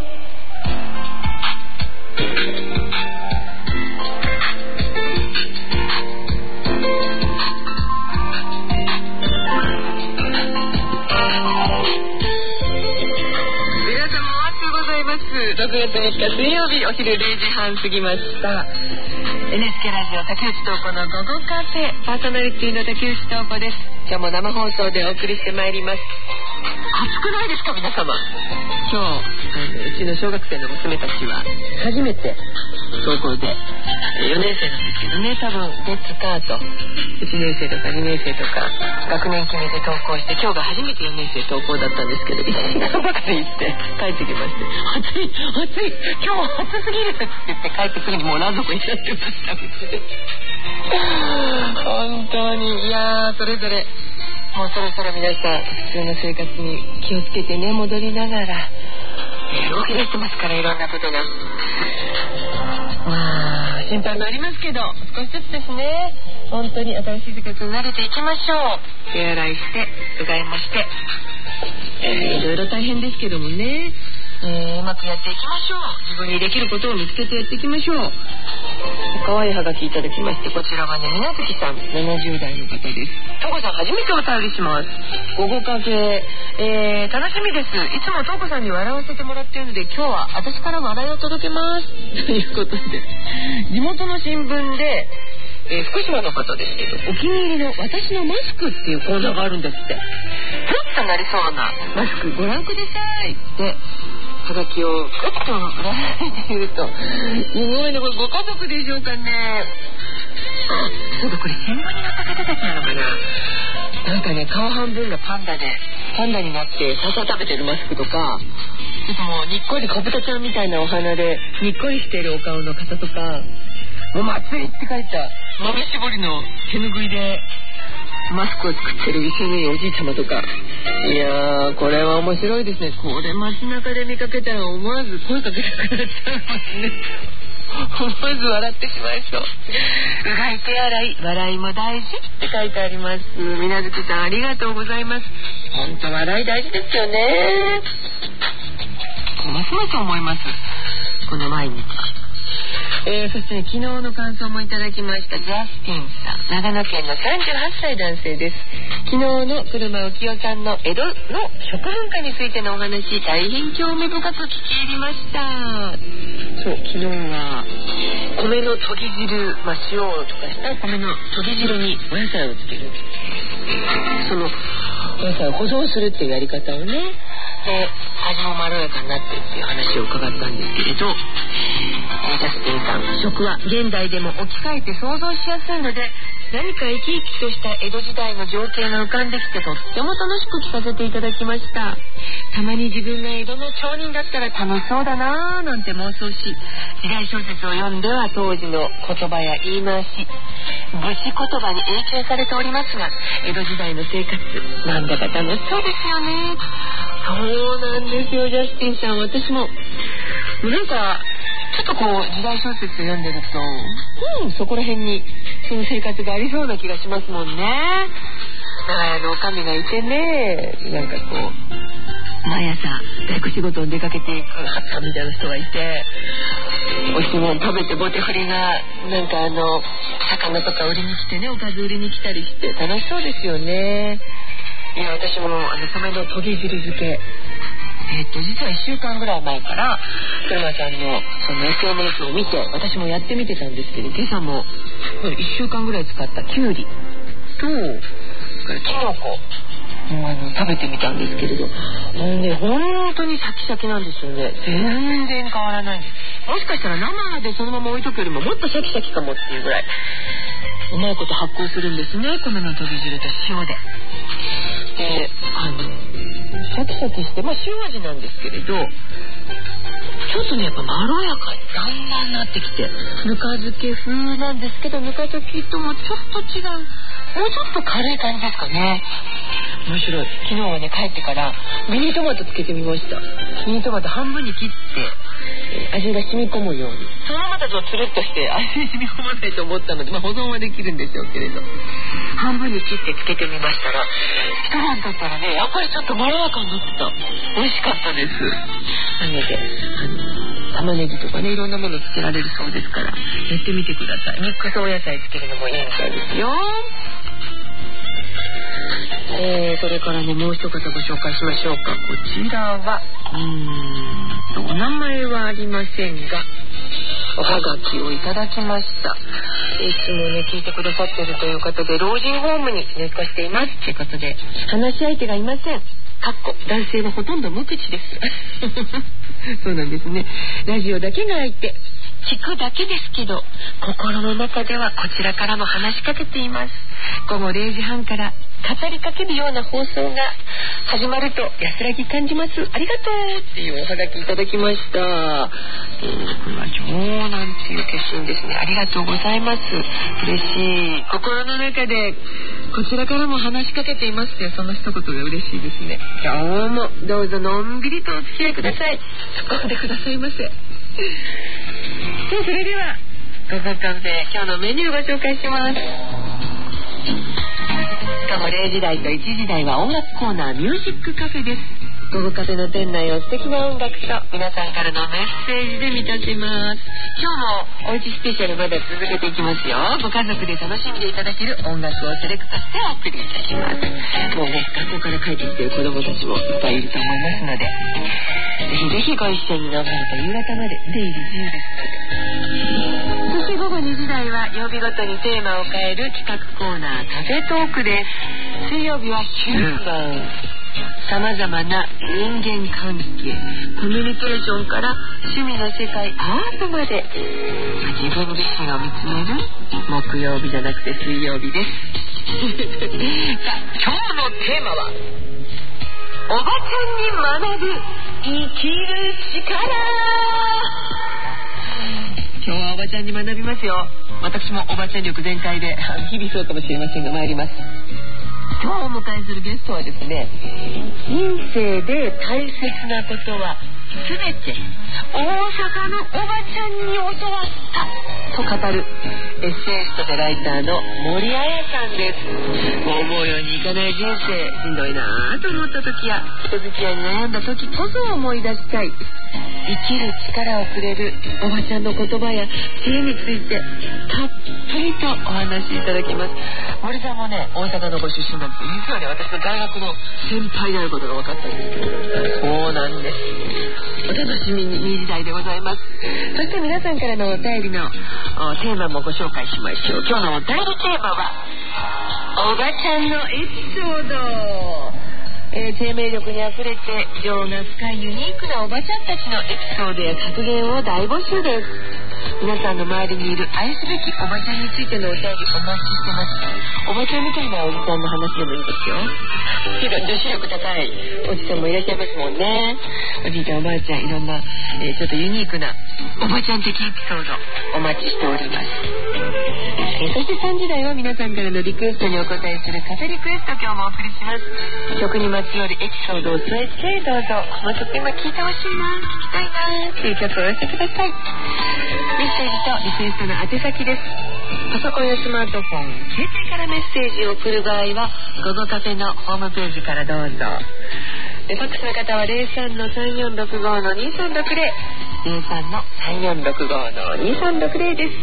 ろくがつみっか水曜日お昼れいじはん過ぎました。えエヌエイチケー ラジオ竹内東子の午後カフェ、パーソナリティの竹内東子です。今日も生放送でお送りしてまいります。暑くないですか皆様。今日あのうちの小学生の娘たちは初めて登校でよねん生なんですけどね、多分月火といちねん生とかにねん生とか学年決めて登校して、今日が初めてよねん生登校だったんですけど、いちじかんばかり行って帰ってきまして、暑い暑い今日は暑すぎるって言って帰ってくるにもう何度も言ってました本当に。いやー、それぞれもうそろそろ皆さん普通の生活に気をつけてね、戻りながら、えー、動き出してますから、いろんなことがまあ心配もありますけど、少しずつですね、本当に新しい生活に慣れていきましょう。手洗いしてうがいもして、えー、いろいろ大変ですけどもね、えー、うまくやっていきましょう。自分にできることを見つけてやっていきましょう。かわいいハガキいただきまして、こちらはね、みなずきさん、ななじゅう代の方です。とこさん初めてお便りします。午後カフェ、えー、楽しみです。いつもとこさんに笑わせてもらっているので、今日は私から笑いを届けますということで、地元の新聞で、えー、福島の方ですけど、お気に入りの私のマスクっていうコーナーがあるんですって。ふっとなりそうなマスクご覧くださいってはがきをふっと裏返していると、すごいね、これご家族でしょうかね。あ、そうだ、これ新聞になった方たちなのかな。なんかね、顔半分がパンダでパンダになって笹食べてるマスクとか、ちょっともうにっこり小豚ちゃんみたいなお花でにっこりしているお顔の方とか、もう祭りって書いた豆絞りの手ぬぐいでマスクを作ってる一緒におじいちゃまとか、いやー、これは面白いですね。これ街中で見かけたら思わず声かけたくなっちゃいますね思わず笑ってしまいそう。うがい手洗い笑いも大事って書いてあります。みなずきさんありがとうございます。本当笑い大事ですよね。ますます思います、この毎日。えー、そして、ね、昨日の感想もいただきました。ジャスティンさん、長野県のさんじゅうはっさい男性です。昨日の車浮世さんの江戸の食文化についてのお話、大変興味深く聞き入りました。そう、昨日は米のとぎ汁、まあ、塩とかした米のとぎ汁にお野菜をつける、そのお野菜を保存するっていうやり方をね、で味もまろやかになってっていう話を伺ったんですけれど、ジャスティンさん、食は現代でも置き換えて想像しやすいので、何か生き生きとした江戸時代の情景が浮かんできて、とっても楽しく聞かせていただきました。たまに自分が江戸の町人だったら楽しそうだなぁなんて妄想し、時代小説を読んでは当時の言葉や言い回し、武士言葉に影響されておりますが、江戸時代の生活なんだか楽しそうですよね。そうなんですよ、ジャスティンさん。私もなんかちょっとこう時代小説を読んでると、うん、そこら辺にその生活がありそうな気がしますもんね。長屋のおかみがいてね、なんかこう毎朝大工仕事に出かけていくハッカみたいな人がいて、お日も食べてボテ振りがなんかあの魚とか売りに来てね、おかず売りに来たりして楽しそうですよね。いや、私もあの米のとぎ汁漬け、えー、と実はいっしゅうかんぐらい前から車ちゃんのその エスエヌエス を見て、私もやってみてたんですけど、今朝もいっしゅうかんぐらい使ったきゅうりとキノコもうあの食べてみたんですけれど、もうね本当にシャキシャキなんですよね。全然変わらないんです。もしかしたら生でそのまま置いとくよりももっとシャキシャキかもっていうぐらいうまいこと発酵するんですね、米のとぎ汁と塩で。で、あのシャキシャキして、まあ塩味なんですけれど、ちょっとねやっぱまろやかにだんだんなってきて、ぬか漬け風なんですけど、ぬか漬けともちょっと違う、もうちょっと軽い感じですかね。面白い。昨日はね帰ってからミニトマトつけてみました。ミニトマト半分に切って、えー、味が染み込むように。そのままだとつるっとして味に染み込まないと思ったので、まあ、保存はできるんでしょうけれど、半分に切ってつけてみましたら、一晩経ったらねやっぱりちょっとまろやかになってた。美味しかったです。なのであの玉ねぎとかねいろんなものつけられるそうですから、やってみてください。ミックスお野菜つけるのもいいみたいですよ。えー、それからねもう一方ご紹介しましょうか。こちらはうーんとお名前はありませんが、 おはがきをいただきました。いつもね聞いてくださっているという方で、老人ホームに入居していますということで、話し相手がいません。かっこ男性はほとんど無口ですそうなんですね。ラジオだけが相手、聞くだけですけど、心の中ではこちらからも話しかけています。午後れいじはんから語りかけるような放送が始まると安らぎ感じます。ありがとうっていうおはがきいただきました。えー、これは長男っていう決心ですね。ありがとうございます。嬉しい。心の中でこちらからも話しかけていますって、その一言が嬉しいですね。今日もどうぞのんびりとお付き合いください。突っ込んでくださいませ。それでは午後カフェ、今日のメニューをご紹介します。しかもれいじ台といちじ台は音楽コーナーミュージックカフェです。午後カフェの店内を素敵な音楽と皆さんからのメッセージで満たします。今日もおうちスペシャルまだ続けていきますよ。ご家族で楽しんでいただける音楽をセレクトしてお送りいたします。もうね、学校から帰ってきている子どもたちもいっぱいいると思いますので、ぜひぜひご一緒に飲まれた夕方まで出入り自由ですので。そして午後にじ台は曜日ごとにテーマを変える企画コーナーカフェトークです。水曜日はヒューマン、さまざまな人間関係、コミュニケーションから趣味の世界、アートまで自分自身を見つめる木曜日じゃなくて水曜日ですさあ、今日のテーマはおばちゃんに学ぶ生きる力。今日はおばちゃんに学びますよ。私もおばちゃん力全開で日々そうかもしれませんが参ります。今日お迎えするゲストはですね、人生で大切なことは全て大阪のおばちゃんに教わったと語るエッセイストでライターの森彩さんです。もう思うようにいかない人生、しんどいなと思った時や人付き合いに悩んだ時こそ思い出したい生きる力をくれるおばちゃんの言葉や知恵についてたっぷりとお話しいただきます。森さんもね、大阪のご出身なんです。実はね、私の大学の先輩であることが分かったんですけど、そうなんです。お楽しみににじ台でございます。そして皆さんからのお便りのテーマもご紹介しましょう。今日のお便りテーマはおばちゃんのエピソード。えー、生命力にあふれて情が深いユニークなおばちゃんたちのエピソードや格言を大募集です。皆さんの周りにいる愛すべきおばちゃんについてのお便りお待ちしてます。おばちゃんみたいなおじさんの話でもいいですよ。けど女子力高いおじさんもいらっしゃいますもんね。おじいちゃんおばあちゃんいろんな、えー、ちょっとユニークなおばちゃん的エピソードお待ちしております。えー、そしてさんじ台は皆さんからのリクエストにお答えするカフェリクエスト、今日もお送りします。曲にまつわるエピソードを添えてどうぞ。この曲今聴いてほしいな、聴きたいなっていう曲を寄せてください。メッセージとリクエストの宛先です。パソコンやスマートフォン、携帯からメッセージを送る場合は午後カフェのホームページからどうぞ。ファックスの方は ゼロさんのさんよんろくごのにさんろくゼロ ゼロさんのさんよんろくごのにさんろくゼロです。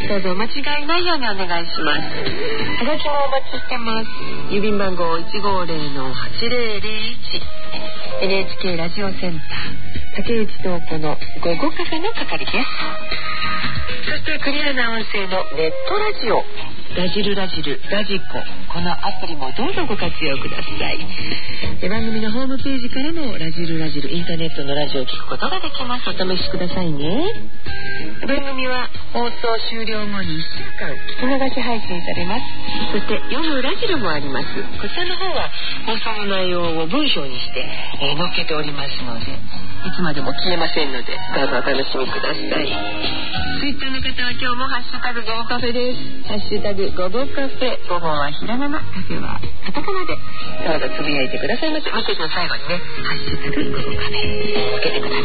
どうぞお間違いないようにお願いします。はがきもお待ちしてます。郵便番号いちごーぜろのはちぜろぜろいち エヌエイチケー ラジオセンター竹内東子の午後カフェの係です。そしてクリアな音声のネットラジオラジルラジルラジコ、このアプリもどうぞご活用ください。番組のホームページからもラジルラジルインターネットのラジオを聞くことができます。お試しくださいね。番組は放送終了後にいっしゅうかん聞き流し配信されます。そして読むラジルもあります。こちらの方は放送の内容を文章にして、えー、載っけておりますので、いつまでも消えませんのでどうぞお楽しみください。ツイッターの方は今日もハッシュタグ午後カフェです。ハッシュタグ午後カフェ、午後はひらがな、カフェはカタカナでどうぞつぶやいてくださいませ。メッセージの最後にね、ハッシュタグ午後カフェつけてください。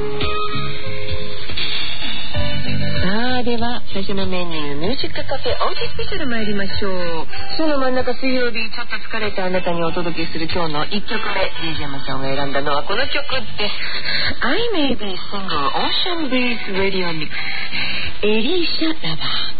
さあ、では最初のメニュー、ミュージックカフェおうちスペシャル参りましょう。週の真ん中水曜日、ちょっと疲れたあなたにお届けする今日のいっきょくめ、 ディージェー 山さんが選んだのはこの曲です。 I may be single Ocean Breeze Radio Mix エリーシャ・ラバー。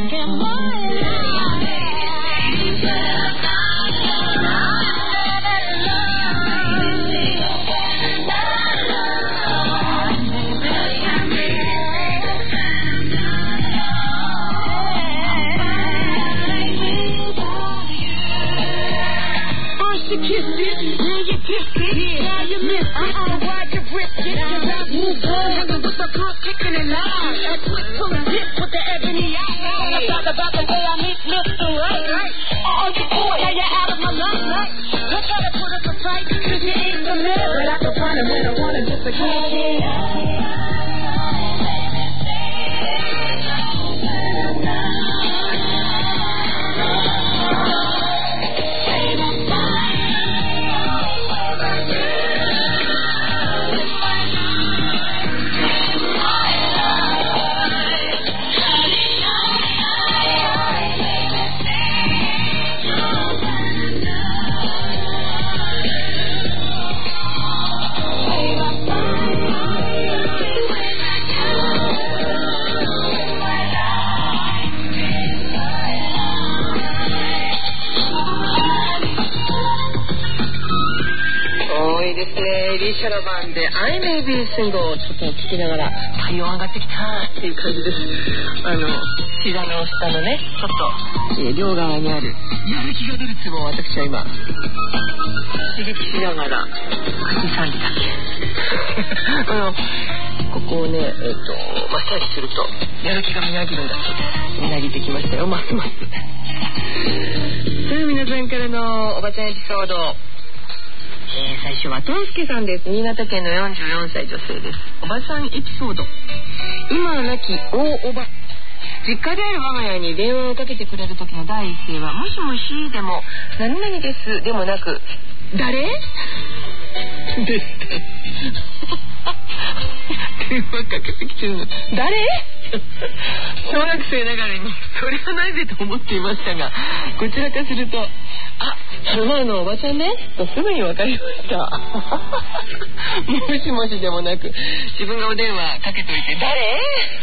I may be single をちょっと聞きながら体温上がってきたっていう感じです。あの膝の下のねちょっと、えー、両側にあるやる気が出るツボを私は今刺激しながら足さんでたっけあのここをね、えー、とマッサージするとやる気がみなぎるんだそうです。みなぎってきましたよますます。さあ皆さんからのおばちゃんエピソード、えー、最初はトンスケさんです。新潟県のよんじゅうよんさい女性です。おばさんエピソード。今は亡き大おば、実家である我が家に電話をかけてくれる時の第一声はもしもしでも何々ですでもなく誰ですって電話かけてきてるの誰小学生ながらにそれはないぜと思っていましたが、こちらからするとあ、その前のおばちゃんねとすぐに分かりましたもしもしでもなく自分がお電話かけといて誰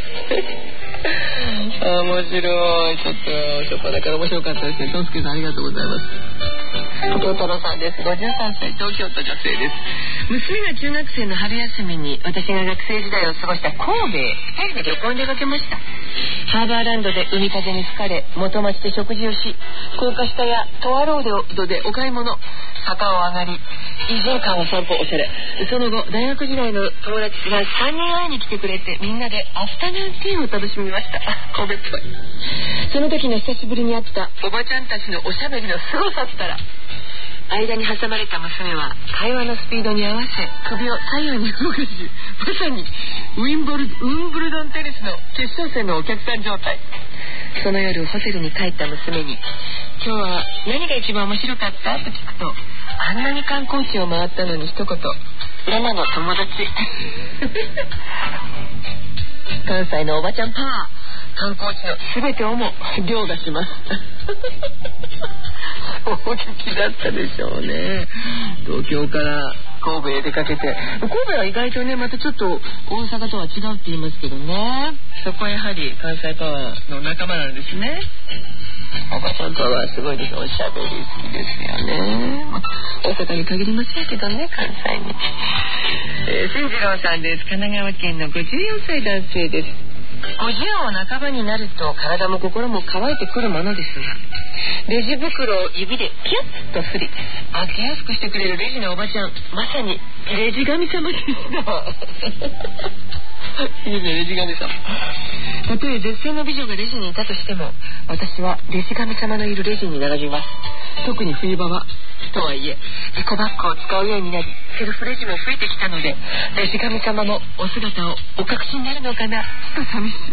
あ、面白い。ちょっとそこだから面白かったですね。トンスケさんありがとうございます。加藤太郎さんです。ごじゅうさんさい東京都女性です。娘が中学生の春休みに私が学生時代を過ごした神戸へふたりで旅行に出かけました。ハーバーランドで海風に吹かれ元町で食事をし、高架下やトアロードでお買い物、坂を上がり異人館を散歩、おしゃれ。その後大学時代の友達がさんにん会いに来てくれてみんなでアフタヌーンティーを楽しみました。神戸っぽい。その時の久しぶりに会ったおばちゃんたちのおしゃべりの凄さったら、間に挟まれた娘は会話のスピードに合わせ首を左右に動かし、まさにウィンブル、ウィンブルドンテニスの決勝戦のお客さん状態。その夜ホテルに帰った娘に今日は何が一番面白かったと聞くと、あんなに観光地を回ったのに一言、ママの友達関西のおばちゃんパワー、観光地の全てをも凌駕します衝撃だったでしょうね。東京から神戸へ出かけて、神戸は意外とねまたちょっと大阪とは違うって言いますけどね、そこはやはり関西パワーの仲間なんですね。おばちゃんパワーすごいです。おしゃべり好きですよね。大阪に限りませんけどね、関西に。えー、千次郎さんです。神奈川県のごじゅうよんさい男性です。ごじゅうも半ばになると体も心も乾いてくるものですが、レジ袋を指でピュッと振り開けやすくしてくれるレジのおばちゃん、まさにレジ神様でしたいいね、レジ神様。たとえ絶世の美女がレジにいたとしても、私はレジ神様のいるレジに並びます。特に冬場は。とはいえエコバッグを使うようになりセルフレジも増えてきたので、レジ神様もお姿をお隠しになるのかなと寂しい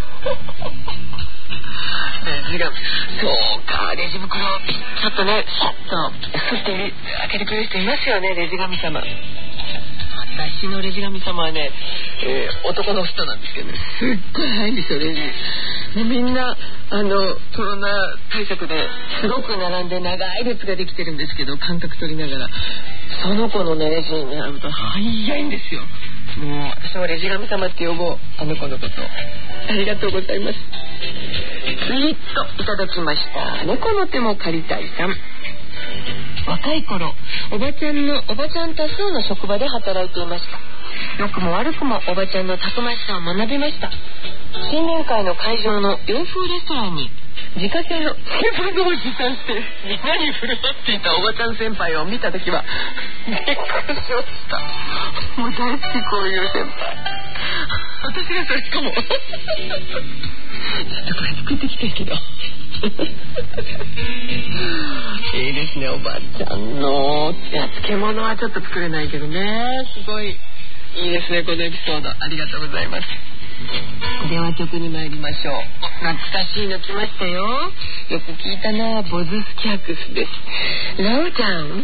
レジ神、そうか、レジ袋をちょっとねさっと振って開けてくれる人いますよね、レジ神様。私のレジ神様はね、えー、男の人なんですけどね、すっごい早いんですよレジ。でみんなあのコロナ対策ですごく並んで長い列ができてるんですけど、間隔取りながらその子のねレジに並ぶと早いんですよ。もう私はレジ神様って呼ぼう、あの子のこと。ありがとうございます。 スイーツといただきました。猫の手も借りたいさん。若い頃おばちゃんのおばちゃん多数の職場で働いていました。良くも悪くもおばちゃんのたくましさを学びました。新年会の会場の洋風レストランに自家製のテーブルを持参してみんなに振る舞っていたおばちゃん先輩を見た時はびっくりしました。もう大好きこういう先輩。私がそれかもちょっとこれ作ってきてるけどいいですね。おばちゃんの漬物はちょっと作れないけどね、すごいいいですね。このエピソードありがとうございます。では曲に参りましょう。懐かしいの来ましたよ。よく聞いたな。ボズスキャクスです。ラオちゃん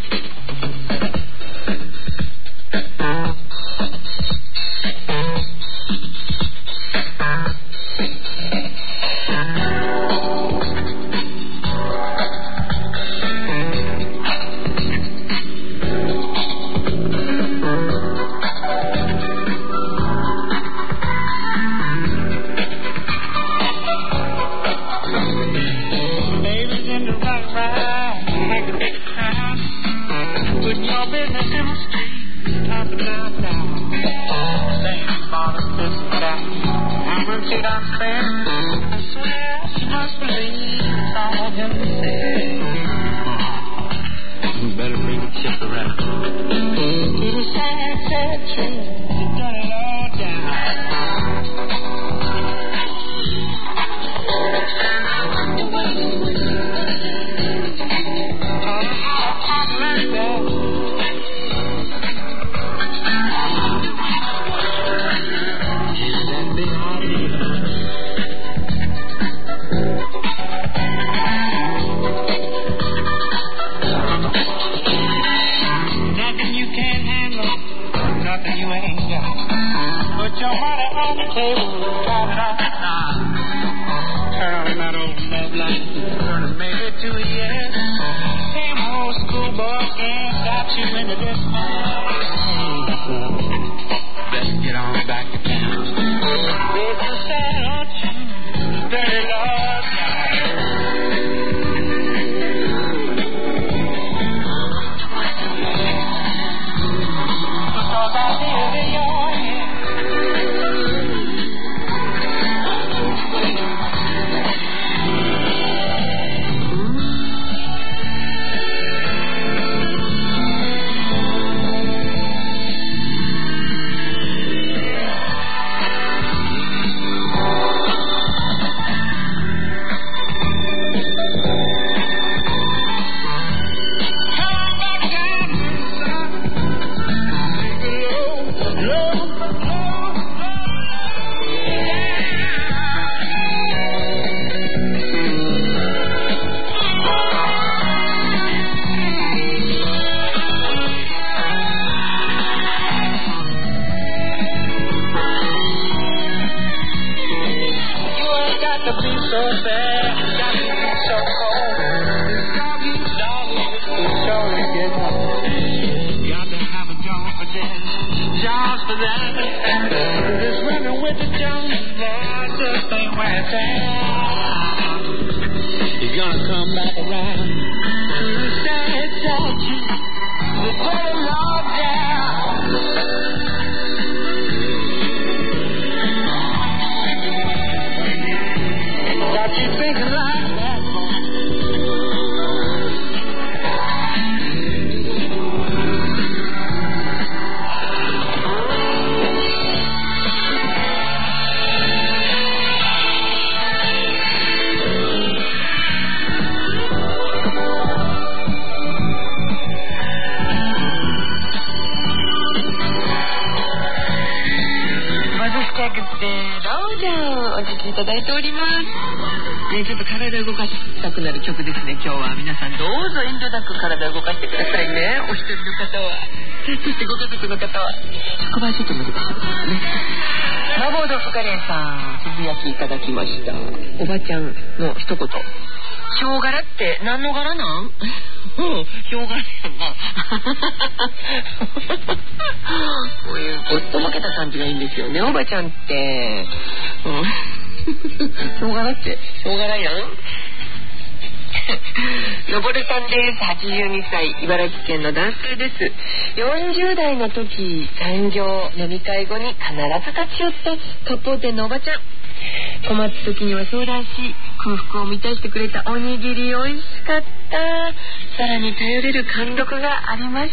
いただいております、ね、ちょっと体を動かしたくなる曲ですね。今日は皆さんどうぞ遠慮なく体を動かしてくださいね。お一人の方は、そしてご家族の方は職場はちょっと難しいですね。麻婆豆腐カレーさんつぶやきいただきました。おばちゃんの一言、ヒョウ柄って何の柄なん？ヒョウ柄やなこういうおっとぼけた感じがいいんですよね、おばちゃんって、うんしょうがなくてしょうがないやん。のぼるさんです。はちじゅうにさい、茨城県の男性です。よんじゅう代の時、産業飲み会後に必ず立ち寄った割烹店のおばちゃん。困った時には相談し、空腹を満たしてくれたおにぎりおいしかった。さらに頼れる貫禄がありました。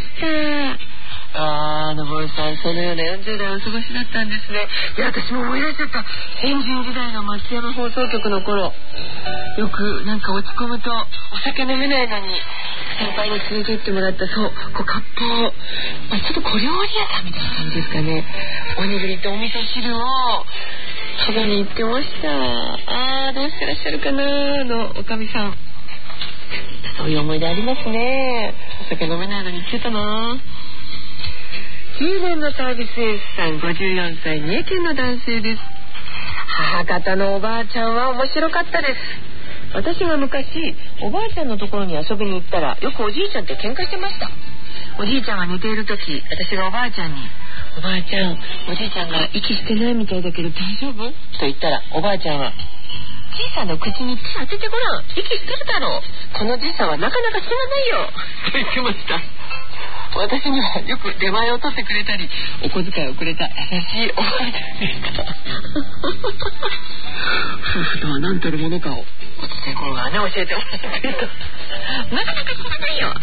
あー、のぼるさん、そのようなよんじゅう代をお過ごしだったんですね。いや、私も思い出しちゃった。新人時代の松山放送局の頃、よくなんか落ち込むとお酒飲めないのに先輩に連れて行ってもらった、そう、こう割烹、まあ、ちょっと小料理屋さんみたいな感じですかね。おにぎりとお味噌汁を食べに行ってました。あー、どうしてらっしゃるかな、あのおかみさん。そういう思い出ありますね。お酒飲めないのに行ってたな。じゅうねんのサービスエースさん、ごじゅうよんさい、三重県の男性です。母方のおばあちゃんは面白かったです。私が昔おばあちゃんのところに遊びに行ったら、よくおじいちゃんって喧嘩してました。おじいちゃんが寝ている時、私がおばあちゃんに、おばあちゃん、おじいちゃんが息してないみたいだけど大丈夫？と言ったら、おばあちゃんは、じいさんの口に手当ててごらん、息してるだろう、このじいさんはなかなか死なないよと言ってました。私にはよく出前を取ってくれたり、お小遣いをくれた優しいおばあちゃんでした。夫婦とは何とるものかをお小さい頃からね、教えてもらってくれた。なかなか死なないよ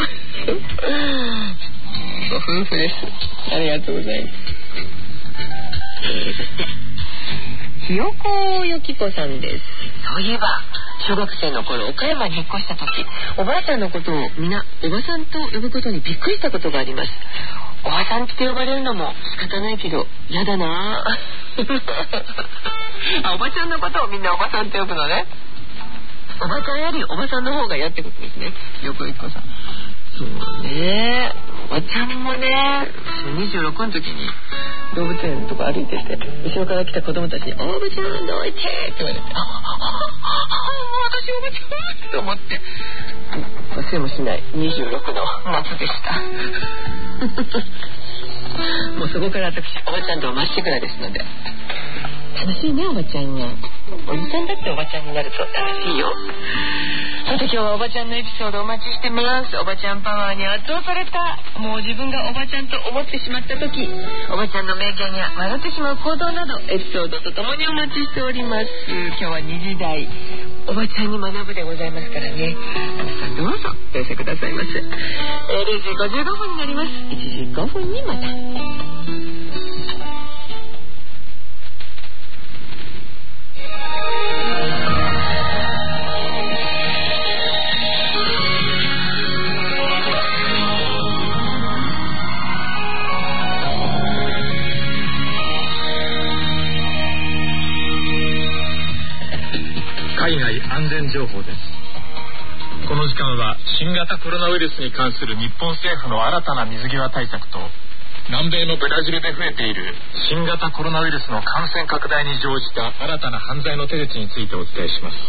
ご夫婦です。ありがとうございます。えー、そしてひよこゆきこさんです。そういえば小学生の頃、岡山に引っ越した時、おばあちゃんのことを皆おばさんと呼ぶことにびっくりしたことがあります。おばさんって呼ばれるのも仕方ないけどやだなあ。おばちゃんのことをみんなおばさんって呼ぶのね。おばちゃんよりおばさんの方が嫌ってことですね。ひよこゆきこさん。そうね、おばちゃんもね、にじゅうろくの時に動物園とか歩いてて、後ろから来た子供たちに、おばちゃんどいてって言われて、ああ、私おばちゃんと思って忘れもしないにじゅうろくの夏でしたもうそこから私おばちゃんとまっしぐらですので、楽しいね、おばちゃんは。おじさんだっておばちゃんになると楽しいよ。さて、今日はおばちゃんのエピソードお待ちしてます。おばちゃんパワーに圧倒された、もう自分がおばちゃんと思ってしまった時、おばちゃんの名言や笑ってしまう行動など、エピソードとともにお待ちしております。今日はにじ台、おばちゃんに学ぶでございますからね、皆さんどうぞお寄せくださいませ。えー、れいじごじゅうごふんになります。いちじごふんにまた。 海外安全情報です。この時間は新型コロナウイルスに関する日本政府の新たな水際対策と、南米のブラジルで増えている新型コロナウイルスの感染拡大に乗じた新たな犯罪の手口についてお伝えします。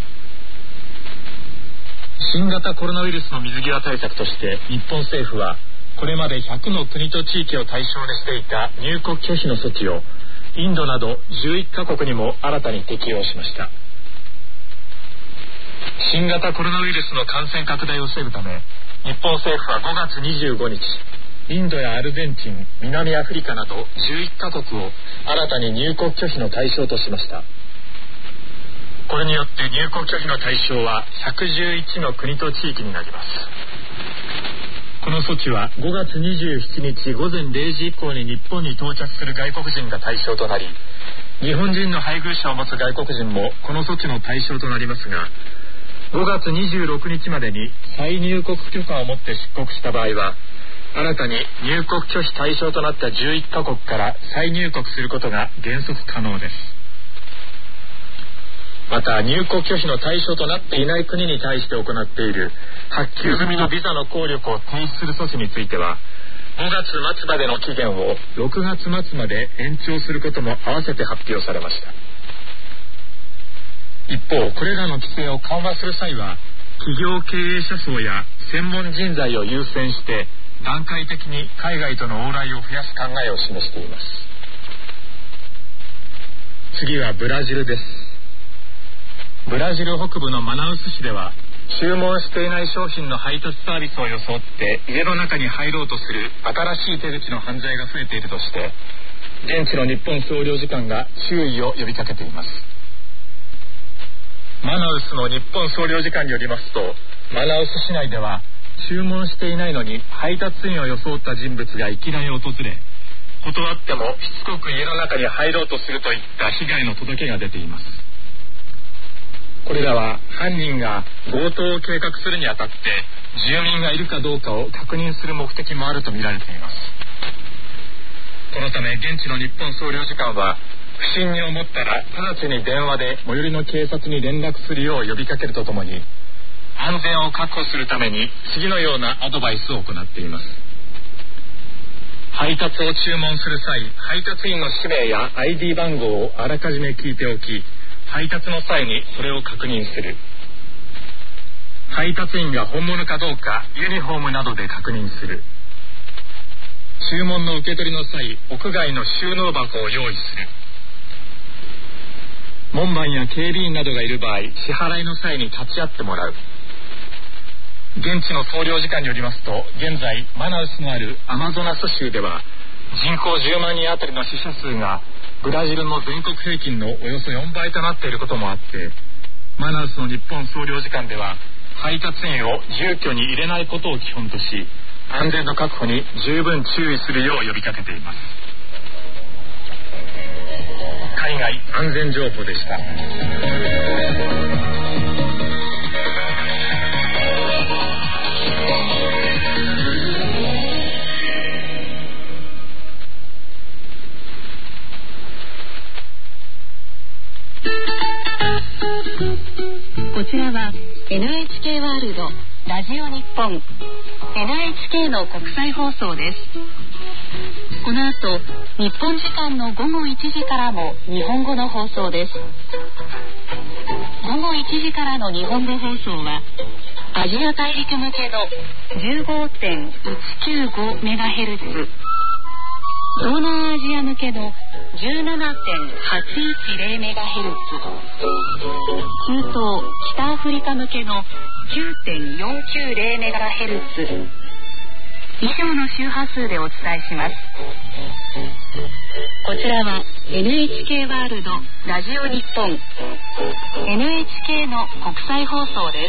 新型コロナウイルスの水際対策として日本政府は、これまでひゃくの国と地域を対象にしていた入国拒否の措置をインドなどじゅういっかこくにも新たに適用しました。新型コロナウイルスの感染拡大を防ぐため、日本政府はごがつにじゅうごにち、インドやアルゼンチン、南アフリカなどじゅういっかこくを新たに入国拒否の対象としました。これによって入国拒否の対象はひゃくじゅういちの国と地域になります。この措置はごがつにじゅうしちにちごぜんれいじ以降に日本に到着する外国人が対象となり、日本人の配偶者を持つ外国人もこの措置の対象となりますが、ごがつにじゅうろくにちまでに再入国許可を持って出国した場合は、新たに入国拒否対象となったじゅういっかこくから再入国することが原則可能です。また、入国拒否の対象となっていない国に対して行っている発給済みのビザの効力を停止する措置については、ごがつまつまでの期限をろくがつまつまで延長することも合わせて発表されました。一方、これらの規制を緩和する際は、企業経営者層や専門人材を優先して段階的に海外との往来を増やす考えを示しています。次はブラジルです。 ブラジル北部のマナウス市では、注文していない商品の配達サービスを装って家の中に入ろうとする新しい手口の犯罪が増えているとして、現地の日本総領事館が注意を呼びかけています。マナウスの日本総領事館によりますと、マナウス市内では注文していないのに配達員を装った人物がいきなり訪れ、断ってもしつこく家の中に入ろうとするといった被害の届けが出ています。これらは犯人が強盗を計画するにあたって住民がいるかどうかを確認する目的もあるとみられています。このため現地の日本総領事館は、不審に思ったら直ちに電話で最寄りの警察に連絡するよう呼びかけるとともに、安全を確保するために次のようなアドバイスを行っています。配達を注文する際、配達員の氏名や アイディー 番号をあらかじめ聞いておき、配達の際にそれを確認する。配達員が本物かどうかユニフォームなどで確認する。注文の受け取りの際、屋外の収納箱を用意する。門番や警備員などがいる場合、支払いの際に立ち会ってもらう。現地の総領事館によりますと、現在マナウスのあるアマゾナス州では人口じゅうまんにんあたりの死者数がブラジルの全国平均のおよそよんばいとなっていることもあって、マナウスの日本総領事館では配達員を住居に入れないことを基本とし、安全の確保に十分注意するよう呼びかけています。海外安全情報でした。 こちらは エヌエイチケー ワールドラジオ日本 エヌエイチケー の国際放送です。この後、日本時間のごごいちじからも日本語の放送です。ごごいちじからの日本語放送はアジア大陸向けの じゅうごてんいちきゅうごメガヘルツ、東南アジア向けの じゅうななてんはちいちゼロメガヘルツ、中東北アフリカ向けの きゅうてんよんきゅうゼロメガヘルツ以上の周波数でお伝えします。こちらは エヌエイチケー ワールドラジオ日本 エヌエイチケー の国際放送です。